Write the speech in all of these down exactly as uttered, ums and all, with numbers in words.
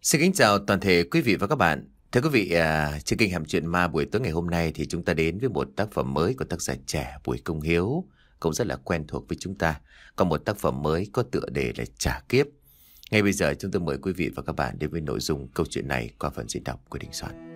Xin kính chào toàn thể quý vị và các bạn. Thưa quý vị, à, trên kênh Hẻm Chuyện Ma buổi tối ngày hôm nay thì chúng ta đến với một tác phẩm mới của tác giả trẻ Bùi Công Hiếu, cũng rất là quen thuộc với chúng ta. Còn một tác phẩm mới có tựa đề là Trả Kiếp. Ngay bây giờ chúng tôi mời quý vị và các bạn đến với nội dung câu chuyện này qua phần diễn đọc của Đình Soạn.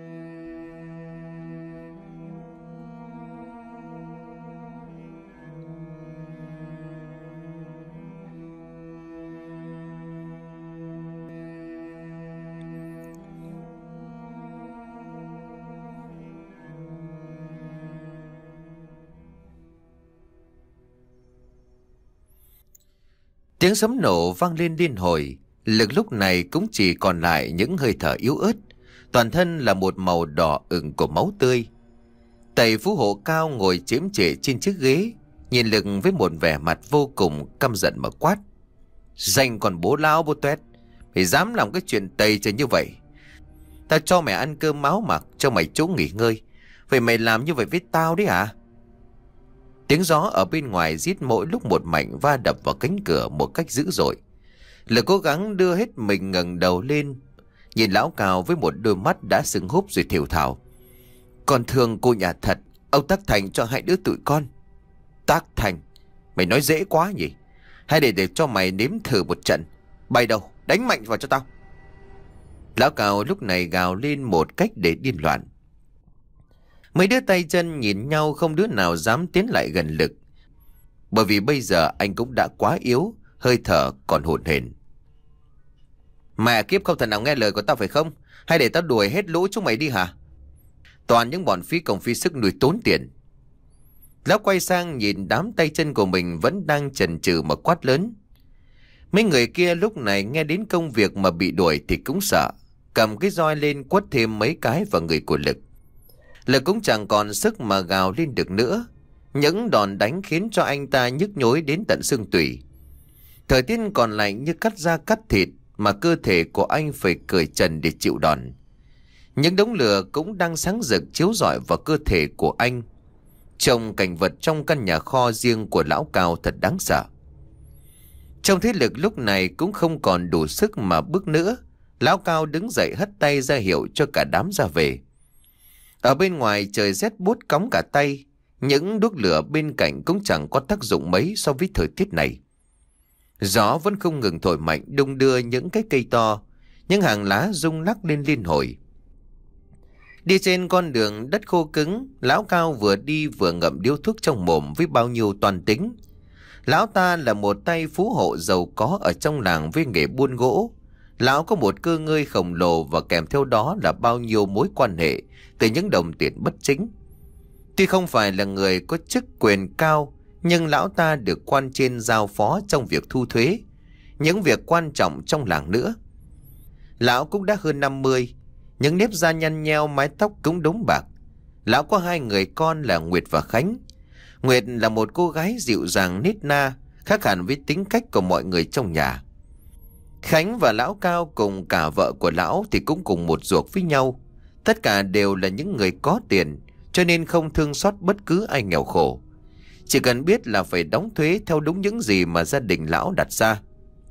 Tiếng sấm nổ vang lên liên hồi, Lực lúc này cũng chỉ còn lại những hơi thở yếu ớt, toàn thân là một màu đỏ ửng của máu tươi. Tẩy Phú Hộ Cao ngồi chiếm trệ trên chiếc ghế, nhìn Lực với một vẻ mặt vô cùng căm giận mà quát: "Danh còn bố lão bố tuét, mày dám làm cái chuyện tày trời như vậy? Tao cho mày ăn cơm máu mặc, cho mày chỗ nghỉ ngơi, vậy mày làm như vậy với tao đấy hả?" Tiếng gió ở bên ngoài rít mỗi lúc một mạnh va đập vào cánh cửa một cách dữ dội. Lực cố gắng đưa hết mình ngẩng đầu lên, nhìn lão Cao với một đôi mắt đã sưng húp rồi thều thào: "Con thương cô nhà thật, ông Tác Thành cho hai đứa tụi con." "Tác Thành? Mày nói dễ quá nhỉ? Hay để để cho mày nếm thử một trận? Bay đâu, đánh mạnh vào cho tao." Lão Cao lúc này gào lên một cách để điên loạn. Mấy đứa tay chân nhìn nhau, không đứa nào dám tiến lại gần Lực, bởi vì bây giờ anh cũng đã quá yếu, hơi thở còn hổn hển. "Mẹ kiếp, không thể nào nghe lời của tao phải không? Hay để tao đuổi hết lũ chúng mày đi hả? Toàn những bọn phí công phí sức nuôi tốn tiền." Lão quay sang nhìn đám tay chân của mình vẫn đang chần chừ mà quát lớn. Mấy người kia lúc này nghe đến công việc mà bị đuổi thì cũng sợ, cầm cái roi lên quất thêm mấy cái vào người của Lực. Lực cũng chẳng còn sức mà gào lên được nữa. Những đòn đánh khiến cho anh ta nhức nhối đến tận xương tủy. Thời tiết còn lạnh như cắt da cắt thịt, mà cơ thể của anh phải cởi trần để chịu đòn. Những đống lửa cũng đang sáng rực chiếu rọi vào cơ thể của anh. Trông cảnh vật trong căn nhà kho riêng của lão Cao thật đáng sợ. Trông thấy Lực lúc này cũng không còn đủ sức mà bước nữa, lão Cao đứng dậy hất tay ra hiệu cho cả đám ra về. Ở bên ngoài trời rét buốt cóng cả tay, những đuốc lửa bên cạnh cũng chẳng có tác dụng mấy so với thời tiết này. Gió vẫn không ngừng thổi mạnh đung đưa những cái cây to, những hàng lá rung lắc lên liên hồi. Đi trên con đường đất khô cứng, lão Cao vừa đi vừa ngậm điếu thuốc trong mồm với bao nhiêu toan tính. Lão ta là một tay phú hộ giàu có ở trong làng với nghề buôn gỗ. Lão có một cơ ngơi khổng lồ và kèm theo đó là bao nhiêu mối quan hệ từ những đồng tiền bất chính. Tuy không phải là người có chức quyền cao, nhưng lão ta được quan trên giao phó trong việc thu thuế, những việc quan trọng trong làng nữa. Lão cũng đã hơn năm mươi, những nếp da nhăn nheo, mái tóc cũng đốm bạc. Lão có hai người con là Nguyệt và Khánh. Nguyệt là một cô gái dịu dàng nết na, khác hẳn với tính cách của mọi người trong nhà. Khánh và lão Cao cùng cả vợ của lão thì cũng cùng một ruột với nhau. Tất cả đều là những người có tiền, cho nên không thương xót bất cứ ai nghèo khổ. Chỉ cần biết là phải đóng thuế theo đúng những gì mà gia đình lão đặt ra.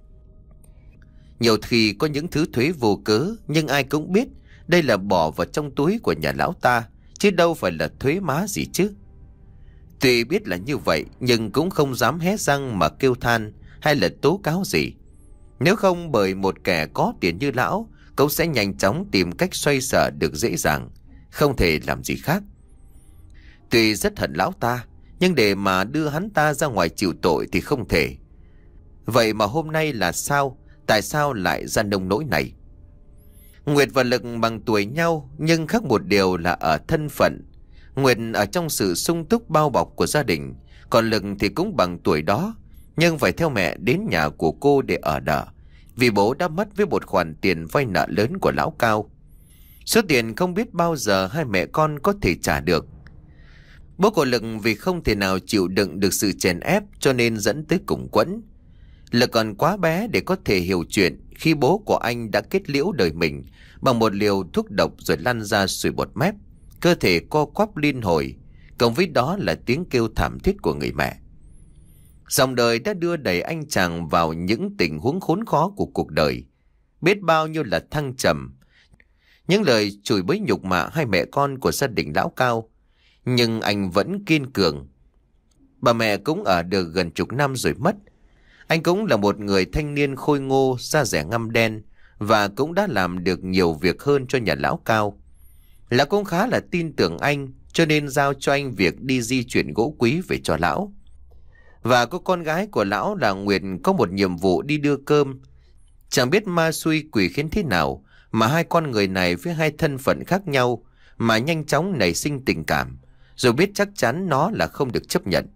Nhiều khi có những thứ thuế vô cớ, nhưng ai cũng biết đây là bỏ vào trong túi của nhà lão ta, chứ đâu phải là thuế má gì chứ. Tuy biết là như vậy, nhưng cũng không dám hé răng mà kêu than hay là tố cáo gì. Nếu không, bởi một kẻ có tiền như lão, cậu sẽ nhanh chóng tìm cách xoay sở được dễ dàng, không thể làm gì khác. Tuy rất hận lão ta, nhưng để mà đưa hắn ta ra ngoài chịu tội thì không thể. Vậy mà hôm nay là sao? Tại sao lại ra nông nỗi này? Nguyệt và Lực bằng tuổi nhau, nhưng khác một điều là ở thân phận. Nguyệt ở trong sự sung túc bao bọc của gia đình, còn Lực thì cũng bằng tuổi đó, nhưng phải theo mẹ đến nhà của cô để ở đợ, vì bố đã mất với một khoản tiền vay nợ lớn của lão Cao. Số tiền không biết bao giờ hai mẹ con có thể trả được. Bố của Lực vì không thể nào chịu đựng được sự chèn ép cho nên dẫn tới cùng quẫn. Lực còn quá bé để có thể hiểu chuyện khi bố của anh đã kết liễu đời mình bằng một liều thuốc độc rồi lăn ra sùi bọt mép, cơ thể co quắp liên hồi, cộng với đó là tiếng kêu thảm thiết của người mẹ. Dòng đời đã đưa đẩy anh chàng vào những tình huống khốn khó của cuộc đời. biết bao nhiêu là thăng trầm, những lời chửi bới nhục mạ hai mẹ con của gia đình lão Cao. Nhưng anh vẫn kiên cường. Bà mẹ cũng ở được gần chục năm rồi mất. Anh cũng là một người thanh niên khôi ngô, da dẻ ngăm đen, và cũng đã làm được nhiều việc hơn cho nhà lão Cao. Lão cũng khá là tin tưởng anh, cho nên giao cho anh việc đi di chuyển gỗ quý về cho lão. Và có con gái của lão là Nguyệt có một nhiệm vụ đi đưa cơm. Chẳng biết ma xui quỷ khiến thế nào mà hai con người này với hai thân phận khác nhau mà nhanh chóng nảy sinh tình cảm, rồi biết chắc chắn nó là không được chấp nhận.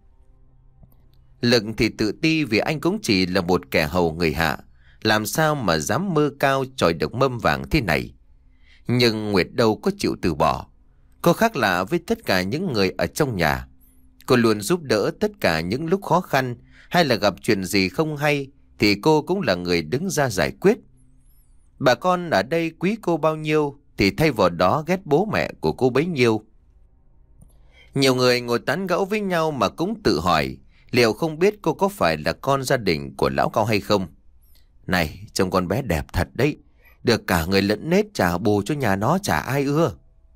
Lực thì tự ti vì anh cũng chỉ là một kẻ hầu người hạ, làm sao mà dám mơ cao chòi được mâm vàng thế này. Nhưng Nguyệt đâu có chịu từ bỏ. Cô khác lạ với tất cả những người ở trong nhà. Cô luôn giúp đỡ tất cả những lúc khó khăn, hay là gặp chuyện gì không hay thì cô cũng là người đứng ra giải quyết. Bà con ở đây quý cô bao nhiêu thì thay vào đó ghét bố mẹ của cô bấy nhiêu. Nhiều người ngồi tán gẫu với nhau mà cũng tự hỏi liệu không biết cô có phải là con gia đình của lão Cao hay không. Này, trông con bé đẹp thật đấy, được cả người lẫn nết trả bù cho nhà nó chả ai ưa.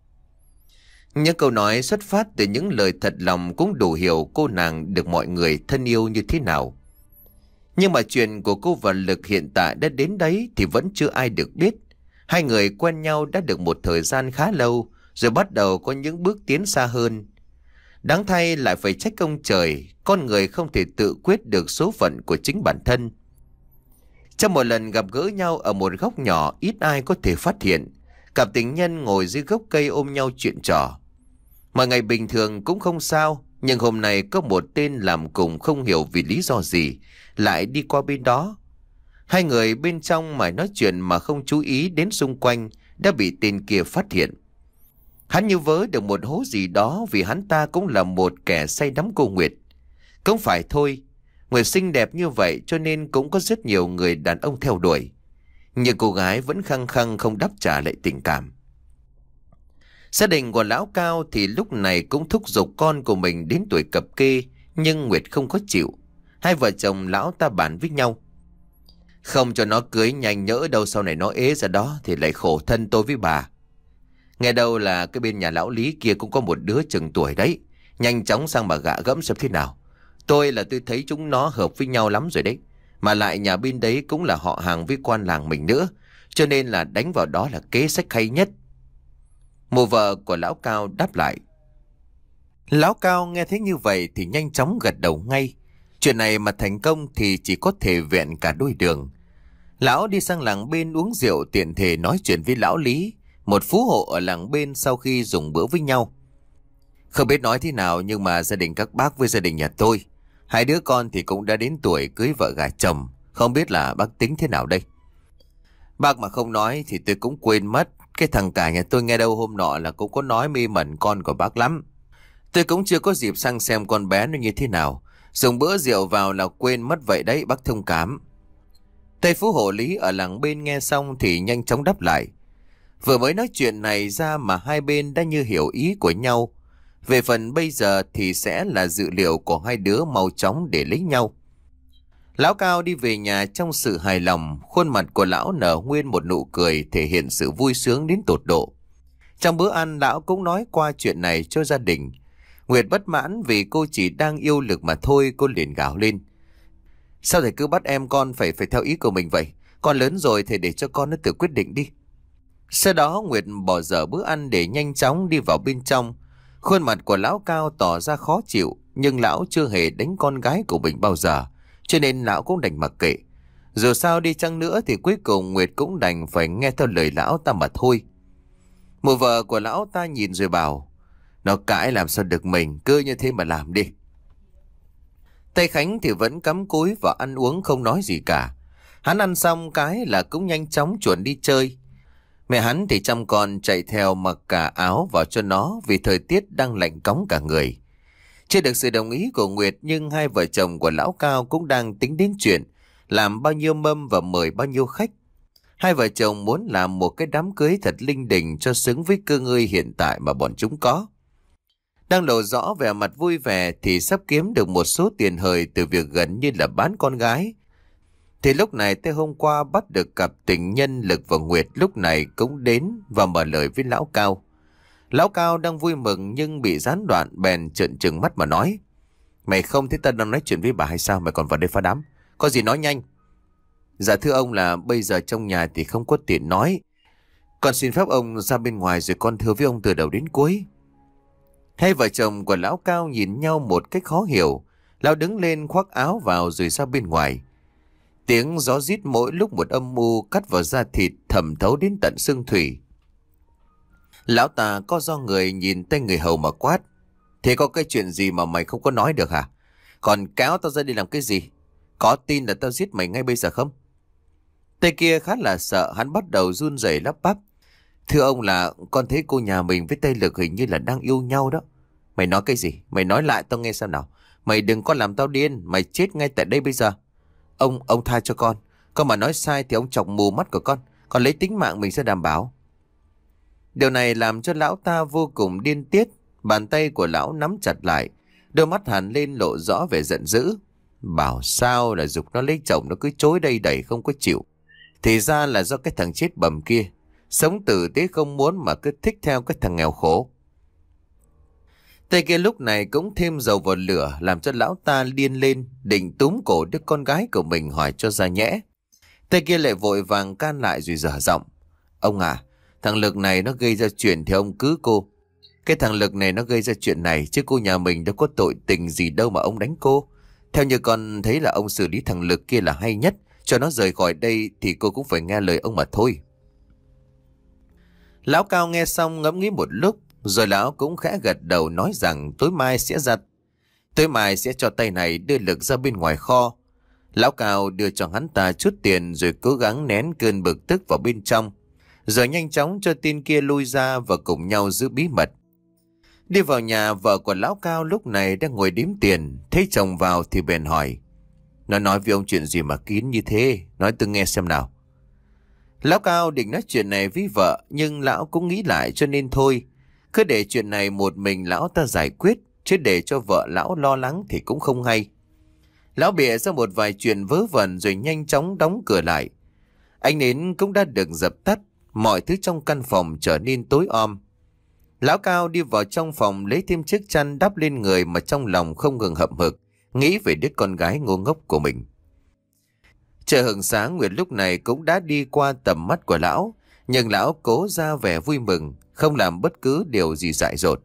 Những câu nói xuất phát từ những lời thật lòng cũng đủ hiểu cô nàng được mọi người thân yêu như thế nào. Nhưng mà chuyện của cô và Lực hiện tại đã đến đấy thì vẫn chưa ai được biết. Hai người quen nhau đã được một thời gian khá lâu, rồi bắt đầu có những bước tiến xa hơn. Đáng thay lại phải trách ông trời, con người không thể tự quyết được số phận của chính bản thân. Trong một lần gặp gỡ nhau ở một góc nhỏ ít ai có thể phát hiện, cặp tình nhân ngồi dưới gốc cây ôm nhau chuyện trò. Mọi ngày bình thường cũng không sao, nhưng hôm nay có một tên làm cùng không hiểu vì lý do gì lại đi qua bên đó. Hai người bên trong mải nói chuyện mà không chú ý đến xung quanh đã bị tên kia phát hiện. Hắn như vớ được một hố gì đó vì hắn ta cũng là một kẻ say đắm cô Nguyệt. Cũng phải thôi, Nguyệt xinh đẹp như vậy cho nên cũng có rất nhiều người đàn ông theo đuổi. Nhưng cô gái vẫn khăng khăng không đáp trả lại tình cảm. Gia đình của lão Cao thì lúc này cũng thúc giục con của mình đến tuổi cập kê, nhưng Nguyệt không có chịu. Hai vợ chồng lão ta bàn với nhau. Không cho nó cưới nhanh, nhỡ đâu sau này nó ế ra đó thì lại khổ thân tôi với bà. Nghe đâu là cái bên nhà lão Lý kia cũng có một đứa chừng tuổi đấy. Nhanh chóng sang bà gạ gẫm xem thế nào. Tôi là tôi thấy chúng nó hợp với nhau lắm rồi đấy. Mà lại nhà bên đấy cũng là họ hàng với quan làng mình nữa, cho nên là đánh vào đó là kế sách hay nhất. Mụ vợ của lão Cao đáp lại. Lão Cao nghe thấy như vậy thì nhanh chóng gật đầu ngay. Chuyện này mà thành công thì chỉ có thể vẹn cả đôi đường. Lão đi sang làng bên uống rượu tiện thể nói chuyện với lão Lý, một phú hộ ở làng bên sau khi dùng bữa với nhau. Không biết nói thế nào nhưng mà gia đình các bác với gia đình nhà tôi, hai đứa con thì cũng đã đến tuổi cưới vợ gả chồng. Không biết là bác tính thế nào đây? Bác mà không nói thì tôi cũng quên mất. Cái thằng cả nhà tôi nghe đâu hôm nọ là cũng có nói mê mẩn con của bác lắm. Tôi cũng chưa có dịp sang xem con bé nó như thế nào. Dùng bữa rượu vào là quên mất vậy đấy, bác thông cảm. Tây phú hộ Lý ở làng bên nghe xong thì nhanh chóng đáp lại. Vừa mới nói chuyện này ra mà hai bên đã như hiểu ý của nhau. Về phần bây giờ thì sẽ là dự liệu của hai đứa mau chóng để lấy nhau. Lão Cao đi về nhà trong sự hài lòng, khuôn mặt của lão nở nguyên một nụ cười thể hiện sự vui sướng đến tột độ. Trong bữa ăn lão cũng nói qua chuyện này cho gia đình. Nguyệt bất mãn vì cô chỉ đang yêu Lực mà thôi, cô liền gào lên. Sao thầy cứ bắt em con phải phải theo ý của mình vậy? Con lớn rồi thì để cho con nó tự quyết định đi. Sau đó Nguyệt bỏ dở bữa ăn để nhanh chóng đi vào bên trong. Khuôn mặt của lão Cao tỏ ra khó chịu, nhưng lão chưa hề đánh con gái của mình bao giờ, cho nên lão cũng đành mặc kệ. Dù sao đi chăng nữa thì cuối cùng Nguyệt cũng đành phải nghe theo lời lão ta mà thôi. Mụ vợ của lão ta nhìn rồi bảo, nó cãi làm sao được mình, cứ như thế mà làm đi. Tây Khánh thì vẫn cắm cúi vào ăn uống không nói gì cả. Hắn ăn xong cái là cũng nhanh chóng chuồn đi chơi. Mẹ hắn thì chăm con chạy theo mặc cả áo vào cho nó vì thời tiết đang lạnh cóng cả người. Chưa được sự đồng ý của Nguyệt nhưng hai vợ chồng của lão Cao cũng đang tính đến chuyện làm bao nhiêu mâm và mời bao nhiêu khách. Hai vợ chồng muốn làm một cái đám cưới thật linh đình cho xứng với cơ ngơi hiện tại mà bọn chúng có. Đang lộ rõ vẻ mặt vui vẻ thì sắp kiếm được một số tiền hời từ việc gần như là bán con gái. Thì lúc này tới hôm qua bắt được cặp tình nhân Lực và Nguyệt lúc này cũng đến và mở lời với lão Cao. Lão Cao đang vui mừng nhưng bị gián đoạn, bèn trợn trừng mắt mà nói: Mày không thấy ta đang nói chuyện với bà hay sao? Mày còn vào đây phá đám. Có gì nói nhanh. Dạ thưa ông là bây giờ trong nhà thì không có tiện nói. Con xin phép ông ra bên ngoài rồi con thưa với ông từ đầu đến cuối. Hai vợ chồng của lão Cao nhìn nhau một cách khó hiểu. Lão đứng lên khoác áo vào rồi ra bên ngoài. Tiếng gió rít mỗi lúc một âm mưu cắt vào da thịt, thẩm thấu đến tận xương thủy. Lão ta co do người nhìn tay người hầu mà quát: Thế có cái chuyện gì mà mày không có nói được hả? Còn cáo tao ra đi làm cái gì? Có tin là tao giết mày ngay bây giờ không? Tay kia khá là sợ, hắn bắt đầu run rẩy lắp bắp: Thưa ông là con thấy cô nhà mình với Tây Lực hình như là đang yêu nhau đó. Mày nói cái gì? Mày nói lại tao nghe xem nào. Mày đừng có làm tao điên, mày chết ngay tại đây bây giờ. Ông, ông tha cho con. Con mà nói sai thì ông chọc mù mắt của con. Con lấy tính mạng mình sẽ đảm bảo. Điều này làm cho lão ta vô cùng điên tiết. Bàn tay của lão nắm chặt lại, đôi mắt hằn lên lộ rõ vẻ giận dữ. Bảo sao là giục nó lấy chồng nó cứ chối đây đẩy không có chịu. Thì ra là do cái thằng chết bầm kia. Sống tử tế không muốn mà cứ thích theo cái thằng nghèo khổ. Tay kia lúc này cũng thêm dầu vào lửa, làm cho lão ta điên lên, định túm cổ đứa con gái của mình hỏi cho ra nhẽ. Tay kia lại vội vàng can lại rồi dở giọng: Ông à, thằng Lực này nó gây ra chuyện thì ông cứ cô. Cái thằng Lực này nó gây ra chuyện này, chứ cô nhà mình đâu có tội tình gì đâu mà ông đánh cô. Theo như con thấy là ông xử lý thằng Lực kia là hay nhất, cho nó rời khỏi đây thì cô cũng phải nghe lời ông mà thôi. Lão Cao nghe xong ngẫm nghĩ một lúc, rồi lão cũng khẽ gật đầu nói rằng tối mai sẽ ra tối mai sẽ cho tay này đưa Lực ra bên ngoài kho. Lão Cao đưa cho hắn ta chút tiền rồi cố gắng nén cơn bực tức vào bên trong, rồi nhanh chóng cho tên kia lui ra và cùng nhau giữ bí mật. Đi vào nhà, vợ của lão Cao lúc này đang ngồi đếm tiền, thấy chồng vào thì bèn hỏi: Nó nói với ông chuyện gì mà kín như thế? Nói tôi nghe xem nào. Lão Cao định nói chuyện này với vợ, nhưng lão cũng nghĩ lại cho nên thôi. Cứ để chuyện này một mình lão ta giải quyết, chứ để cho vợ lão lo lắng thì cũng không hay. Lão bịa ra một vài chuyện vớ vẩn rồi nhanh chóng đóng cửa lại. Ánh nến cũng đã được dập tắt, mọi thứ trong căn phòng trở nên tối om. Lão Cao đi vào trong phòng lấy thêm chiếc chăn đắp lên người mà trong lòng không ngừng hậm hực, nghĩ về đứa con gái ngu ngốc của mình. Trời hừng sáng, Nguyệt lúc này cũng đã đi qua tầm mắt của lão, nhưng lão cố ra vẻ vui mừng, không làm bất cứ điều gì dại dột.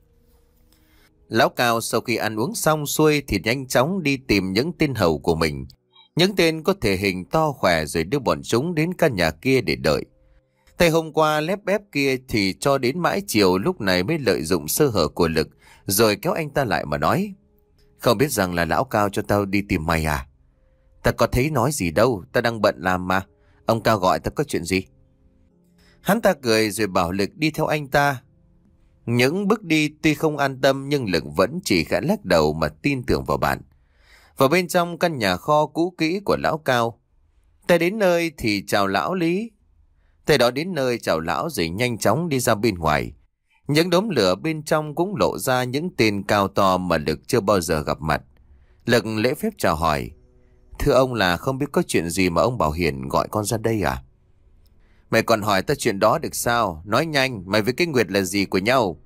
Lão Cao sau khi ăn uống xong xuôi thì nhanh chóng đi tìm những tên hầu của mình, những tên có thể hình to khỏe, rồi đưa bọn chúng đến căn nhà kia để đợi. Thầy hôm qua lép bép kia thì cho đến mãi chiều lúc này mới lợi dụng sơ hở của Lực, rồi kéo anh ta lại mà nói: Không biết rằng là lão Cao cho tao đi tìm mày à? Ta có thấy nói gì đâu, ta đang bận làm mà. Ông Cao gọi ta có chuyện gì? Hắn ta cười rồi bảo Lực đi theo anh ta. Những bước đi tuy không an tâm nhưng Lực vẫn chỉ khẽ lắc đầu mà tin tưởng vào bạn. Vào bên trong căn nhà kho cũ kỹ của lão Cao, ta đến nơi thì chào lão Lý. Thầy đó đến nơi chào lão rồi nhanh chóng đi ra bên ngoài. Những đốm lửa bên trong cũng lộ ra những tên cao to mà Lực chưa bao giờ gặp mặt. Lực lễ phép chào hỏi: Thưa ông là không biết có chuyện gì mà ông Bảo Hiền gọi con ra đây à? Mày còn hỏi ta chuyện đó được sao? Nói nhanh, mày với cái Nguyệt là gì của nhau?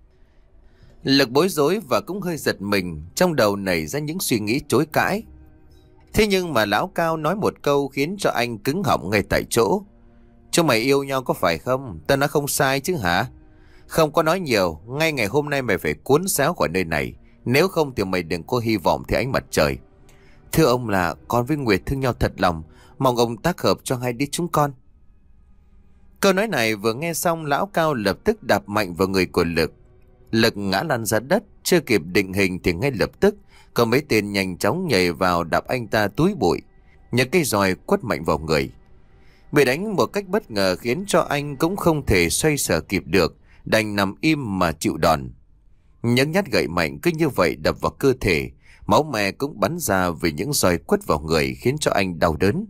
Lực bối rối và cũng hơi giật mình, trong đầu nảy ra những suy nghĩ chối cãi. Thế nhưng mà lão Cao nói một câu khiến cho anh cứng họng ngay tại chỗ: Chúng mày yêu nhau có phải không? Ta nói không sai chứ hả? Không có nói nhiều, ngay ngày hôm nay mày phải cuốn xéo khỏi nơi này, nếu không thì mày đừng có hy vọng thấy ánh mặt trời. Thưa ông là con với Nguyệt thương nhau thật lòng, mong ông tác hợp cho hai đứa chúng con. Câu nói này vừa nghe xong, lão Cao lập tức đạp mạnh vào người của Lực. Lực ngã lăn ra đất, chưa kịp định hình thì ngay lập tức có mấy tên nhanh chóng nhảy vào đạp anh ta túi bụi, những cây roi quất mạnh vào người. Bị đánh một cách bất ngờ khiến cho anh cũng không thể xoay sở kịp được, đành nằm im mà chịu đòn. Những nhát gậy mạnh cứ như vậy đập vào cơ thể, máu me cũng bắn ra vì những roi quất vào người khiến cho anh đau đớn.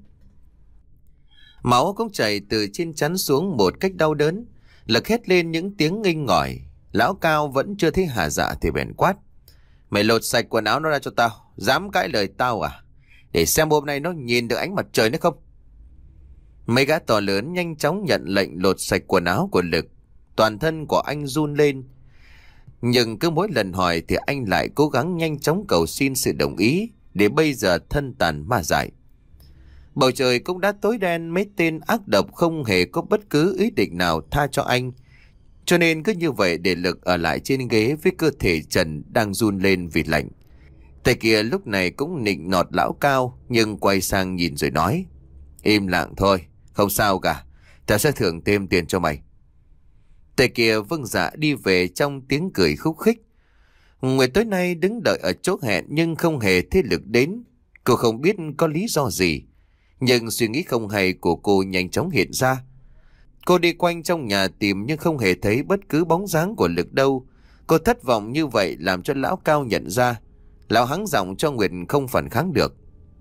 Máu cũng chảy từ trên trán xuống một cách đau đớn. Lực hét lên những tiếng nghinh ngỏi. Lão Cao vẫn chưa thấy hả dạ thì bèn quát: Mày lột sạch quần áo nó ra cho tao. Dám cãi lời tao à? để xem hôm nay nó nhìn được ánh mặt trời nữa không. Mấy gã to lớn nhanh chóng nhận lệnh lột sạch quần áo của Lực. Toàn thân của anh run lên. Nhưng cứ mỗi lần hỏi thì anh lại cố gắng nhanh chóng cầu xin sự đồng ý, để bây giờ thân tàn ma dại. Bầu trời cũng đã tối đen, mấy tên ác độc không hề có bất cứ ý định nào tha cho anh. Cho nên cứ như vậy để Lực ở lại trên ghế với cơ thể trần đang run lên vì lạnh. Tay kia lúc này cũng nịnh nọt lão Cao, nhưng quay sang nhìn rồi nói: Im lặng thôi, không sao cả, ta sẽ thưởng thêm tiền cho mày. Tay kia vâng dạ đi về trong tiếng cười khúc khích. Nguyệt tối nay đứng đợi ở chỗ hẹn nhưng không hề thấy Lực đến. Cô không biết có lý do gì, nhưng suy nghĩ không hay của cô nhanh chóng hiện ra. Cô đi quanh trong nhà tìm nhưng không hề thấy bất cứ bóng dáng của Lực đâu. Cô thất vọng như vậy làm cho lão Cao nhận ra. Lão hắng giọng cho Nguyệt không phản kháng được.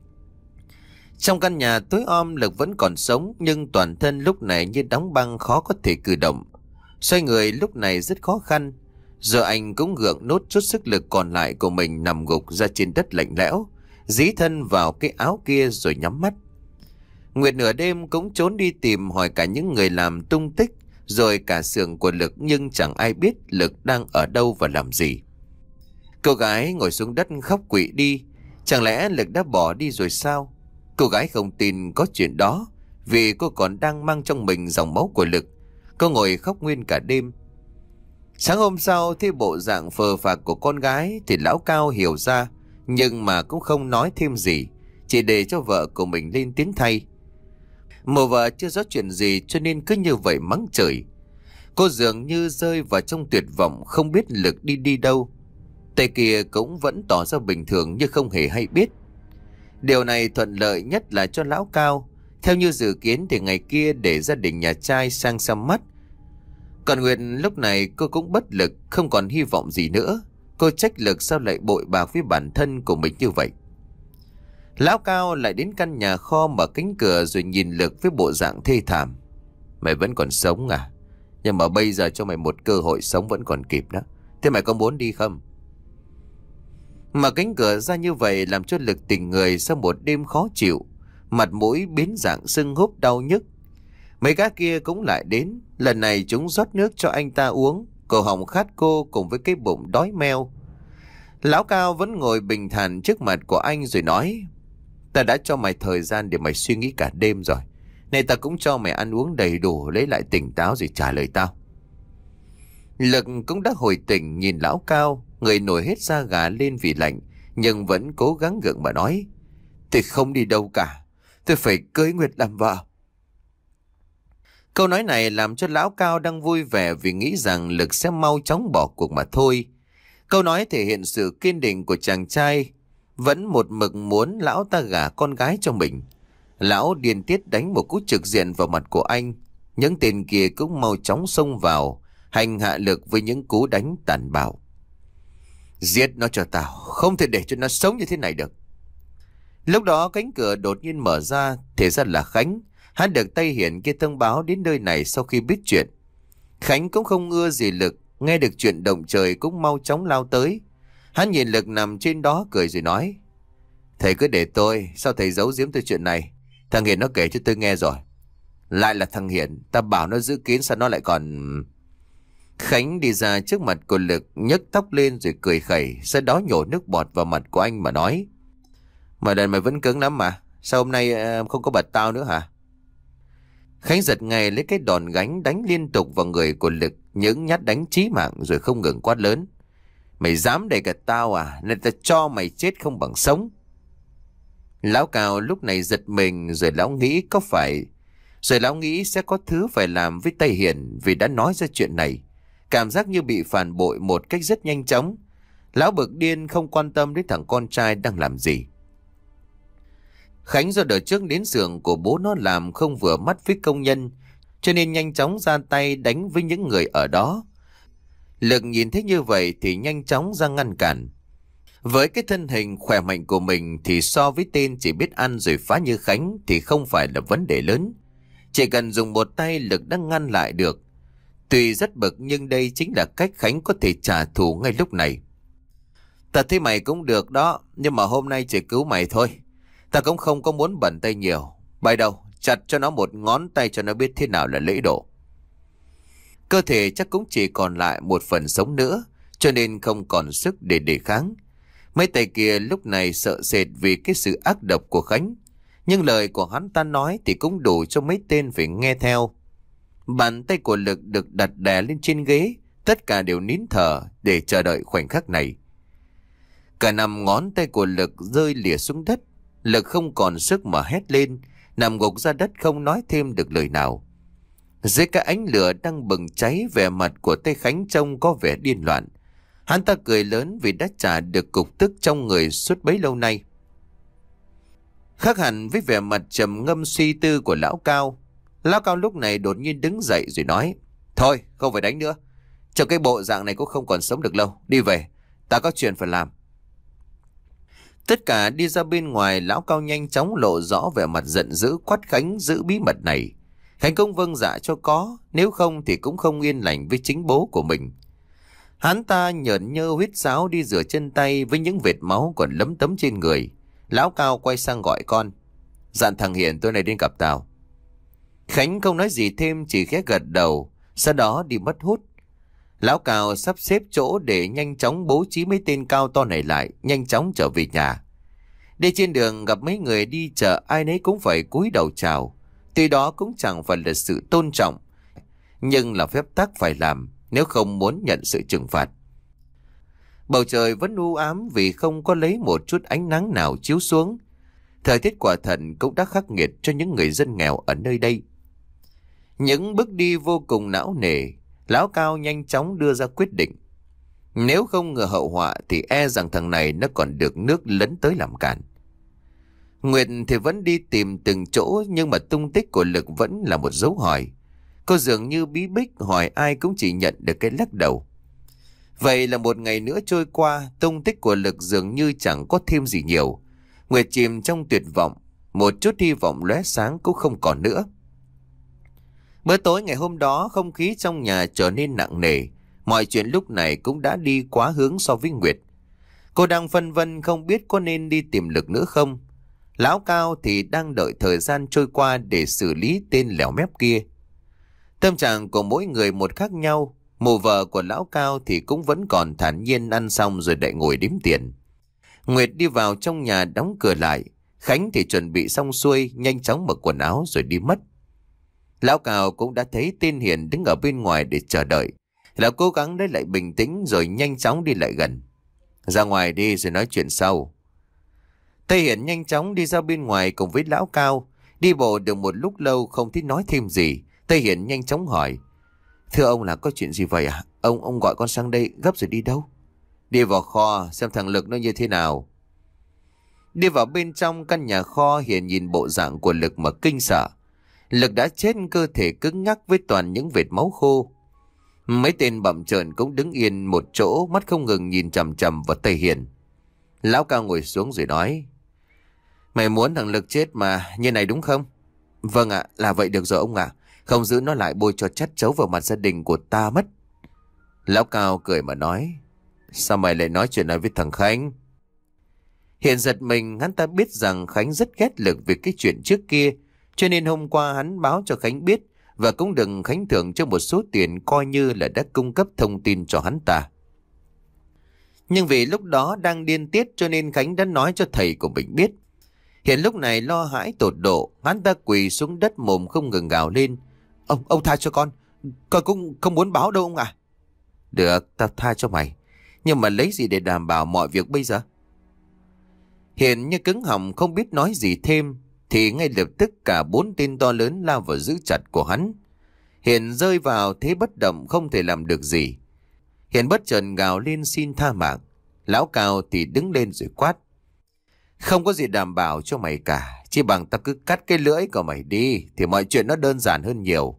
Trong căn nhà tối om, Lực vẫn còn sống, nhưng toàn thân lúc này như đóng băng, khó có thể cử động. Xoay người lúc này rất khó khăn. Giờ anh cũng gượng nốt chút sức lực còn lại của mình, nằm gục ra trên đất lạnh lẽo, dí thân vào cái áo kia rồi nhắm mắt. Nguyệt nửa đêm cũng trốn đi tìm hỏi cả những người làm tung tích, rồi cả xưởng của Lực, nhưng chẳng ai biết Lực đang ở đâu và làm gì. Cô gái ngồi xuống đất khóc quỵ đi. Chẳng lẽ Lực đã bỏ đi rồi sao? Cô gái không tin có chuyện đó, vì cô còn đang mang trong mình dòng máu của Lực. Cô ngồi khóc nguyên cả đêm. Sáng hôm sau thấy bộ dạng phờ phạc của con gái thì lão Cao hiểu ra, nhưng mà cũng không nói thêm gì, chỉ để cho vợ của mình lên tiếng thay. Mụ vợ chưa rõ chuyện gì cho nên cứ như vậy mắng chửi. Cô dường như rơi vào trong tuyệt vọng, không biết Lực đi đi đâu. Tay kia cũng vẫn tỏ ra bình thường như không hề hay biết. Điều này thuận lợi nhất là cho lão Cao. Theo như dự kiến thì ngày kia để gia đình nhà trai sang xăm mắt. Còn Nguyệt lúc này cô cũng bất lực, không còn hy vọng gì nữa. Cô trách Lực sao lại bội bạc với bản thân của mình như vậy. Lão Cao lại đến căn nhà kho, mở cánh cửa rồi nhìn Lực với bộ dạng thê thảm. Mày vẫn còn sống à? Nhưng mà bây giờ cho mày một cơ hội sống vẫn còn kịp đó. Thế mày có muốn đi không? Mà cánh cửa ra như vậy làm cho Lực tỉnh người sau một đêm khó chịu. Mặt mũi biến dạng sưng húp đau nhức. Mấy gã kia cũng lại đến. Lần này chúng rót nước cho anh ta uống. Cổ họng khát cô cùng với cái bụng đói meo. Lão Cao vẫn ngồi bình thản trước mặt của anh rồi nói: Ta đã cho mày thời gian để mày suy nghĩ cả đêm rồi. Này ta cũng cho mày ăn uống đầy đủ, lấy lại tỉnh táo rồi trả lời tao. Lực cũng đã hồi tỉnh, nhìn lão Cao, người nổi hết da gà lên vì lạnh, nhưng vẫn cố gắng gượng mà nói: Tôi không đi đâu cả, tôi phải cưới Nguyệt làm vợ. Câu nói này làm cho lão Cao đang vui vẻ vì nghĩ rằng Lực sẽ mau chóng bỏ cuộc mà thôi. Câu nói thể hiện sự kiên định của chàng trai, vẫn một mực muốn lão ta gả con gái cho mình. Lão điên tiết đánh một cú trực diện vào mặt của anh. Những tên kia cũng mau chóng xông vào, hành hạ Lực với những cú đánh tàn bạo. Giết nó cho tao, không thể để cho nó sống như thế này được. Lúc đó cánh cửa đột nhiên mở ra, thì ra là Khánh. Hắn được Tây Hiển kia thông báo đến nơi này sau khi biết chuyện. Khánh cũng không ưa gì Lực, nghe được chuyện động trời cũng mau chóng lao tới. Hắn nhìn Lực nằm trên đó cười rồi nói: Thầy cứ để tôi, sao thầy giấu giếm tôi chuyện này? Thằng Hiển nó kể cho tôi nghe rồi. Lại là thằng Hiển, ta bảo nó giữ kín sao nó lại còn... Khánh đi ra trước mặt của Lực, nhấc tóc lên rồi cười khẩy, sau đó nhổ nước bọt vào mặt của anh mà nói: Mà đàn mày vẫn cứng lắm mà, sao hôm nay không có bật tao nữa hả? Khánh giật ngay lấy cái đòn gánh đánh liên tục vào người của Lực, những nhát đánh chí mạng rồi không ngừng quát lớn: Mày dám đẩy cả tao à? Nên ta cho mày chết không bằng sống. Lão Cao lúc này giật mình, rồi lão nghĩ có phải Rồi lão nghĩ sẽ có thứ phải làm với Tây Hiển vì đã nói ra chuyện này. Cảm giác như bị phản bội một cách rất nhanh chóng. Lão bực điên không quan tâm đến thằng con trai đang làm gì. Khánh do đợt trước đến xưởng của bố nó làm không vừa mắt với công nhân, cho nên nhanh chóng ra tay đánh với những người ở đó. Lực nhìn thấy như vậy thì nhanh chóng ra ngăn cản. Với cái thân hình khỏe mạnh của mình thì so với tên chỉ biết ăn rồi phá như Khánh thì không phải là vấn đề lớn. Chỉ cần dùng một tay Lực đã ngăn lại được. Tuy rất bực nhưng đây chính là cách Khánh có thể trả thù ngay lúc này. Ta thấy mày cũng được đó, nhưng mà hôm nay chỉ cứu mày thôi. Ta cũng không có muốn bẩn tay nhiều. Bài đầu, chặt cho nó một ngón tay cho nó biết thế nào là lễ độ. Cơ thể chắc cũng chỉ còn lại một phần sống nữa, cho nên không còn sức để đề kháng. Mấy tay kia lúc này sợ sệt vì cái sự ác độc của Khánh. Nhưng lời của hắn ta nói thì cũng đủ cho mấy tên phải nghe theo. Bàn tay của Lực được đặt đè lên trên ghế, tất cả đều nín thở để chờ đợi khoảnh khắc này. Cả năm ngón tay của Lực rơi lìa xuống đất. Lực không còn sức mà hét lên, nằm gục ra đất không nói thêm được lời nào. Dưới cái ánh lửa đang bừng cháy, vẻ mặt của tay Khánh trông có vẻ điên loạn. Hắn ta cười lớn vì đã trả được cục tức trong người suốt bấy lâu nay. Khác hẳn với vẻ mặt trầm ngâm suy tư của lão Cao. Lão Cao lúc này đột nhiên đứng dậy rồi nói: Thôi không phải đánh nữa, trong cái bộ dạng này cũng không còn sống được lâu. Đi về, ta có chuyện phải làm. Tất cả đi ra bên ngoài. Lão Cao nhanh chóng lộ rõ vẻ mặt giận dữ, quát Khánh giữ bí mật này. Khánh cũng vâng dạ cho có, nếu không thì cũng không yên lành với chính bố của mình. Hắn ta nhởn nhơ huýt sáo đi rửa chân tay với những vệt máu còn lấm tấm trên người. Lão Cao quay sang gọi con: Dặn thằng Hiền tối nay đến gặp tao. Khánh không nói gì thêm, chỉ khẽ gật đầu, sau đó đi mất hút. Lão Cao sắp xếp chỗ để nhanh chóng bố trí mấy tên cao to này lại, nhanh chóng trở về nhà. Đi trên đường gặp mấy người đi chợ, ai nấy cũng phải cúi đầu chào. Tuy đó cũng chẳng phải là sự tôn trọng, nhưng là phép tắc phải làm nếu không muốn nhận sự trừng phạt. Bầu trời vẫn u ám vì không có lấy một chút ánh nắng nào chiếu xuống. Thời tiết quả thật cũng đã khắc nghiệt cho những người dân nghèo ở nơi đây. Những bước đi vô cùng não nề, Lão Cao nhanh chóng đưa ra quyết định. Nếu không ngờ hậu họa thì e rằng thằng này nó còn được nước lấn tới làm cản. Nguyệt thì vẫn đi tìm từng chỗ, nhưng mà tung tích của Lực vẫn là một dấu hỏi. Cô dường như bí bích, hỏi ai cũng chỉ nhận được cái lắc đầu. Vậy là một ngày nữa trôi qua, tung tích của Lực dường như chẳng có thêm gì nhiều. Nguyệt chìm trong tuyệt vọng, một chút hy vọng lóe sáng cũng không còn nữa. Bữa tối ngày hôm đó, không khí trong nhà trở nên nặng nề. Mọi chuyện lúc này cũng đã đi quá hướng so với Nguyệt. Cô đang phân vân không biết có nên đi tìm Lực nữa không. Lão Cao thì đang đợi thời gian trôi qua để xử lý tên lèo mép kia. Tâm trạng của mỗi người một khác nhau. Mụ vợ của Lão Cao thì cũng vẫn còn thản nhiên ăn xong rồi lại ngồi đếm tiền. Nguyệt đi vào trong nhà đóng cửa lại. Khánh thì chuẩn bị xong xuôi, nhanh chóng mặc quần áo rồi đi mất. Lão Cao cũng đã thấy tên Hiền đứng ở bên ngoài để chờ đợi. Lão cố gắng lấy lại bình tĩnh rồi nhanh chóng đi lại gần. Ra ngoài đi rồi nói chuyện sau. Tây Hiền nhanh chóng đi ra bên ngoài cùng với Lão Cao. Đi bộ được một lúc lâu không thấy nói thêm gì. Tây Hiền nhanh chóng hỏi: Thưa ông, là có chuyện gì vậy à? Ông ông gọi con sang đây gấp rồi đi đâu? Đi vào kho xem thằng Lực nó như thế nào. Đi vào bên trong căn nhà kho, Hiền nhìn bộ dạng của Lực mà kinh sợ. Lực đã chết, cơ thể cứng ngắc với toàn những vệt máu khô. Mấy tên bậm trợn cũng đứng yên một chỗ, mắt không ngừng nhìn chằm chằm vào Tây Hiền. Lão Cao ngồi xuống rồi nói: Mày muốn thằng Lực chết mà, như này đúng không? Vâng ạ, là vậy được rồi ông ạ. Không giữ nó lại bôi cho chát chấu vào mặt gia đình của ta mất. Lão Cao cười mà nói: Sao mày lại nói chuyện này với thằng Khánh? Hiền giật mình, hắn ta biết rằng Khánh rất ghét Lực vì cái chuyện trước kia, cho nên hôm qua hắn báo cho Khánh biết và cũng đừng Khánh thưởng cho một số tiền coi như là đã cung cấp thông tin cho hắn ta. Nhưng vì lúc đó đang điên tiết cho nên Khánh đã nói cho thầy của mình biết. Hiền lúc này lo hãi tột độ, hắn ta quỳ xuống đất mồm không ngừng gào lên: Ông, ông tha cho con, con cũng không muốn báo đâu ông à. Được, tao tha cho mày, nhưng mà lấy gì để đảm bảo mọi việc bây giờ? Hiền như cứng họng không biết nói gì thêm, thì ngay lập tức cả bốn tên to lớn lao vào giữ chặt của hắn. Hiền rơi vào thế bất động, không thể làm được gì. Hiền bất chợt gào lên xin tha mạng. Lão Cao thì đứng lên rồi quát: Không có gì đảm bảo cho mày cả, chỉ bằng tao cứ cắt cái lưỡi của mày đi thì mọi chuyện nó đơn giản hơn nhiều.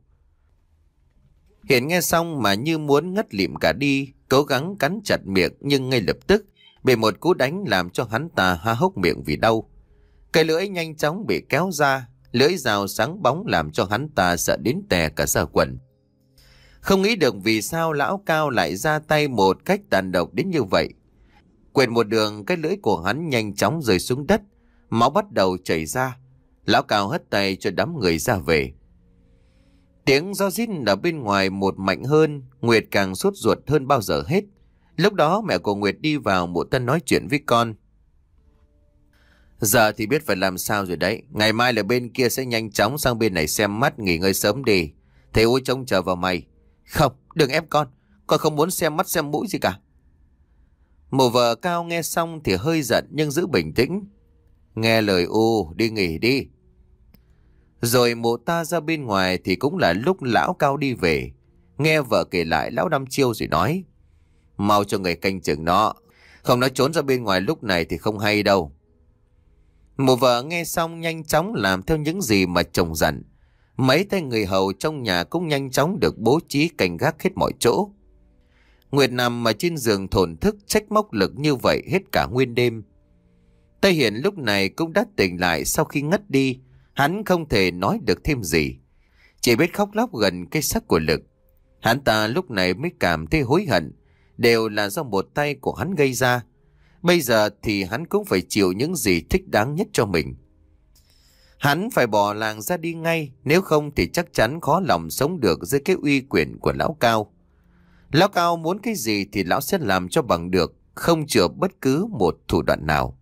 Hiền nghe xong mà như muốn ngất lịm cả đi, cố gắng cắn chặt miệng nhưng ngay lập tức bị một cú đánh làm cho hắn ta há hốc miệng vì đau. Cái lưỡi nhanh chóng bị kéo ra, lưỡi dao sáng bóng làm cho hắn ta sợ đến tè cả da quần. Không nghĩ được vì sao Lão Cao lại ra tay một cách tàn độc đến như vậy. Quệt một đường, cái lưỡi của hắn nhanh chóng rơi xuống đất, Máu bắt đầu chảy ra. Lão Cao hất tay cho đám người ra về. Tiếng gió rít ở bên ngoài một mạnh hơn. Nguyệt càng sốt ruột hơn bao giờ hết. Lúc đó mẹ của Nguyệt đi vào, mụ Tân nói chuyện với con. Giờ thì biết phải làm sao rồi đấy. Ngày mai là bên kia sẽ nhanh chóng sang bên này xem mắt, nghỉ ngơi sớm đi. Thầy ôi trông chờ vào mày. Không, đừng ép con. Con không muốn xem mắt xem mũi gì cả. Mụ vợ Cao nghe xong thì hơi giận nhưng giữ bình tĩnh. Nghe lời U, đi nghỉ đi. Rồi mụ ta ra bên ngoài thì cũng là lúc lão Cao đi về. Nghe vợ kể lại, lão đăm chiêu rồi nói. Mau cho người canh chừng nó. Không nó trốn ra bên ngoài lúc này thì không hay đâu. Mụ vợ nghe xong nhanh chóng làm theo những gì mà chồng dặn. Mấy tay người hầu trong nhà cũng nhanh chóng được bố trí canh gác hết mọi chỗ. Nguyệt nằm ở trên giường thổn thức trách móc lực như vậy hết cả nguyên đêm. Tây Hiển lúc này cũng đã tỉnh lại sau khi ngất đi. Hắn không thể nói được thêm gì, chỉ biết khóc lóc gần cái xác của Lực. Hắn ta lúc này mới cảm thấy hối hận, đều là do một tay của hắn gây ra. Bây giờ thì hắn cũng phải chịu những gì thích đáng nhất cho mình. Hắn phải bỏ làng ra đi ngay, nếu không thì chắc chắn khó lòng sống được dưới cái uy quyền của lão Cao. Lão Cao muốn cái gì thì lão sẽ làm cho bằng được, không chừa bất cứ một thủ đoạn nào.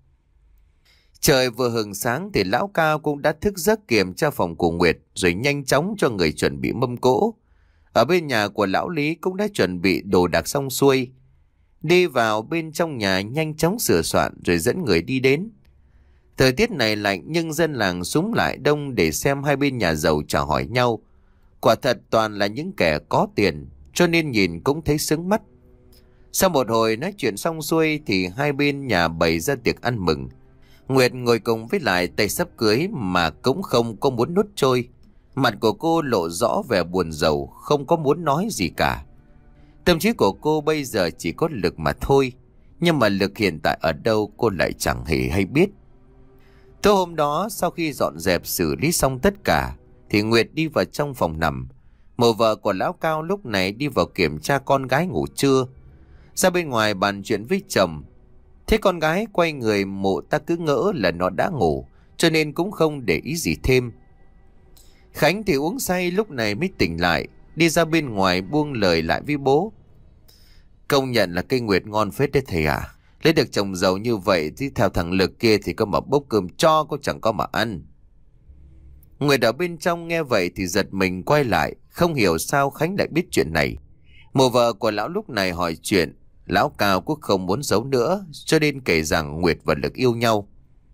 Trời vừa hừng sáng thì lão Cao cũng đã thức giấc kiểm tra phòng của Nguyệt, rồi nhanh chóng cho người chuẩn bị mâm cỗ. Ở bên nhà của lão Lý cũng đã chuẩn bị đồ đạc xong xuôi. Đi vào bên trong nhà nhanh chóng sửa soạn rồi dẫn người đi đến. Thời tiết này lạnh nhưng dân làng xúm lại đông để xem hai bên nhà giàu chào hỏi nhau. Quả thật toàn là những kẻ có tiền, cho nên nhìn cũng thấy sướng mắt. Sau một hồi nói chuyện xong xuôi thì hai bên nhà bày ra tiệc ăn mừng. Nguyệt ngồi cùng với lại tay sắp cưới mà cũng không có muốn nuốt trôi. Mặt của cô lộ rõ vẻ buồn rầu, không có muốn nói gì cả. Tâm trí của cô bây giờ chỉ có Lực mà thôi. Nhưng mà Lực hiện tại ở đâu cô lại chẳng hề hay biết. Tối hôm đó sau khi dọn dẹp xử lý xong tất cả thì Nguyệt đi vào trong phòng nằm. Mụ vợ của lão Cao lúc này đi vào kiểm tra con gái ngủ trưa. Ra bên ngoài bàn chuyện với chồng. Thế con gái quay người, mụ ta cứ ngỡ là nó đã ngủ, cho nên cũng không để ý gì thêm. Khánh thì uống say lúc này mới tỉnh lại, đi ra bên ngoài buông lời lại với bố. Công nhận là cây Nguyệt ngon phết đấy thầy à. Lấy được chồng giàu như vậy thì theo thằng Lực kia thì có mà bốc cơm cho có chẳng có mà ăn. Nguyệt ở bên trong nghe vậy thì giật mình quay lại, không hiểu sao Khánh lại biết chuyện này. Mụ vợ của lão lúc này hỏi chuyện. Lão Cao cũng không muốn giấu nữa, cho nên kể rằng Nguyệt và Lực yêu nhau.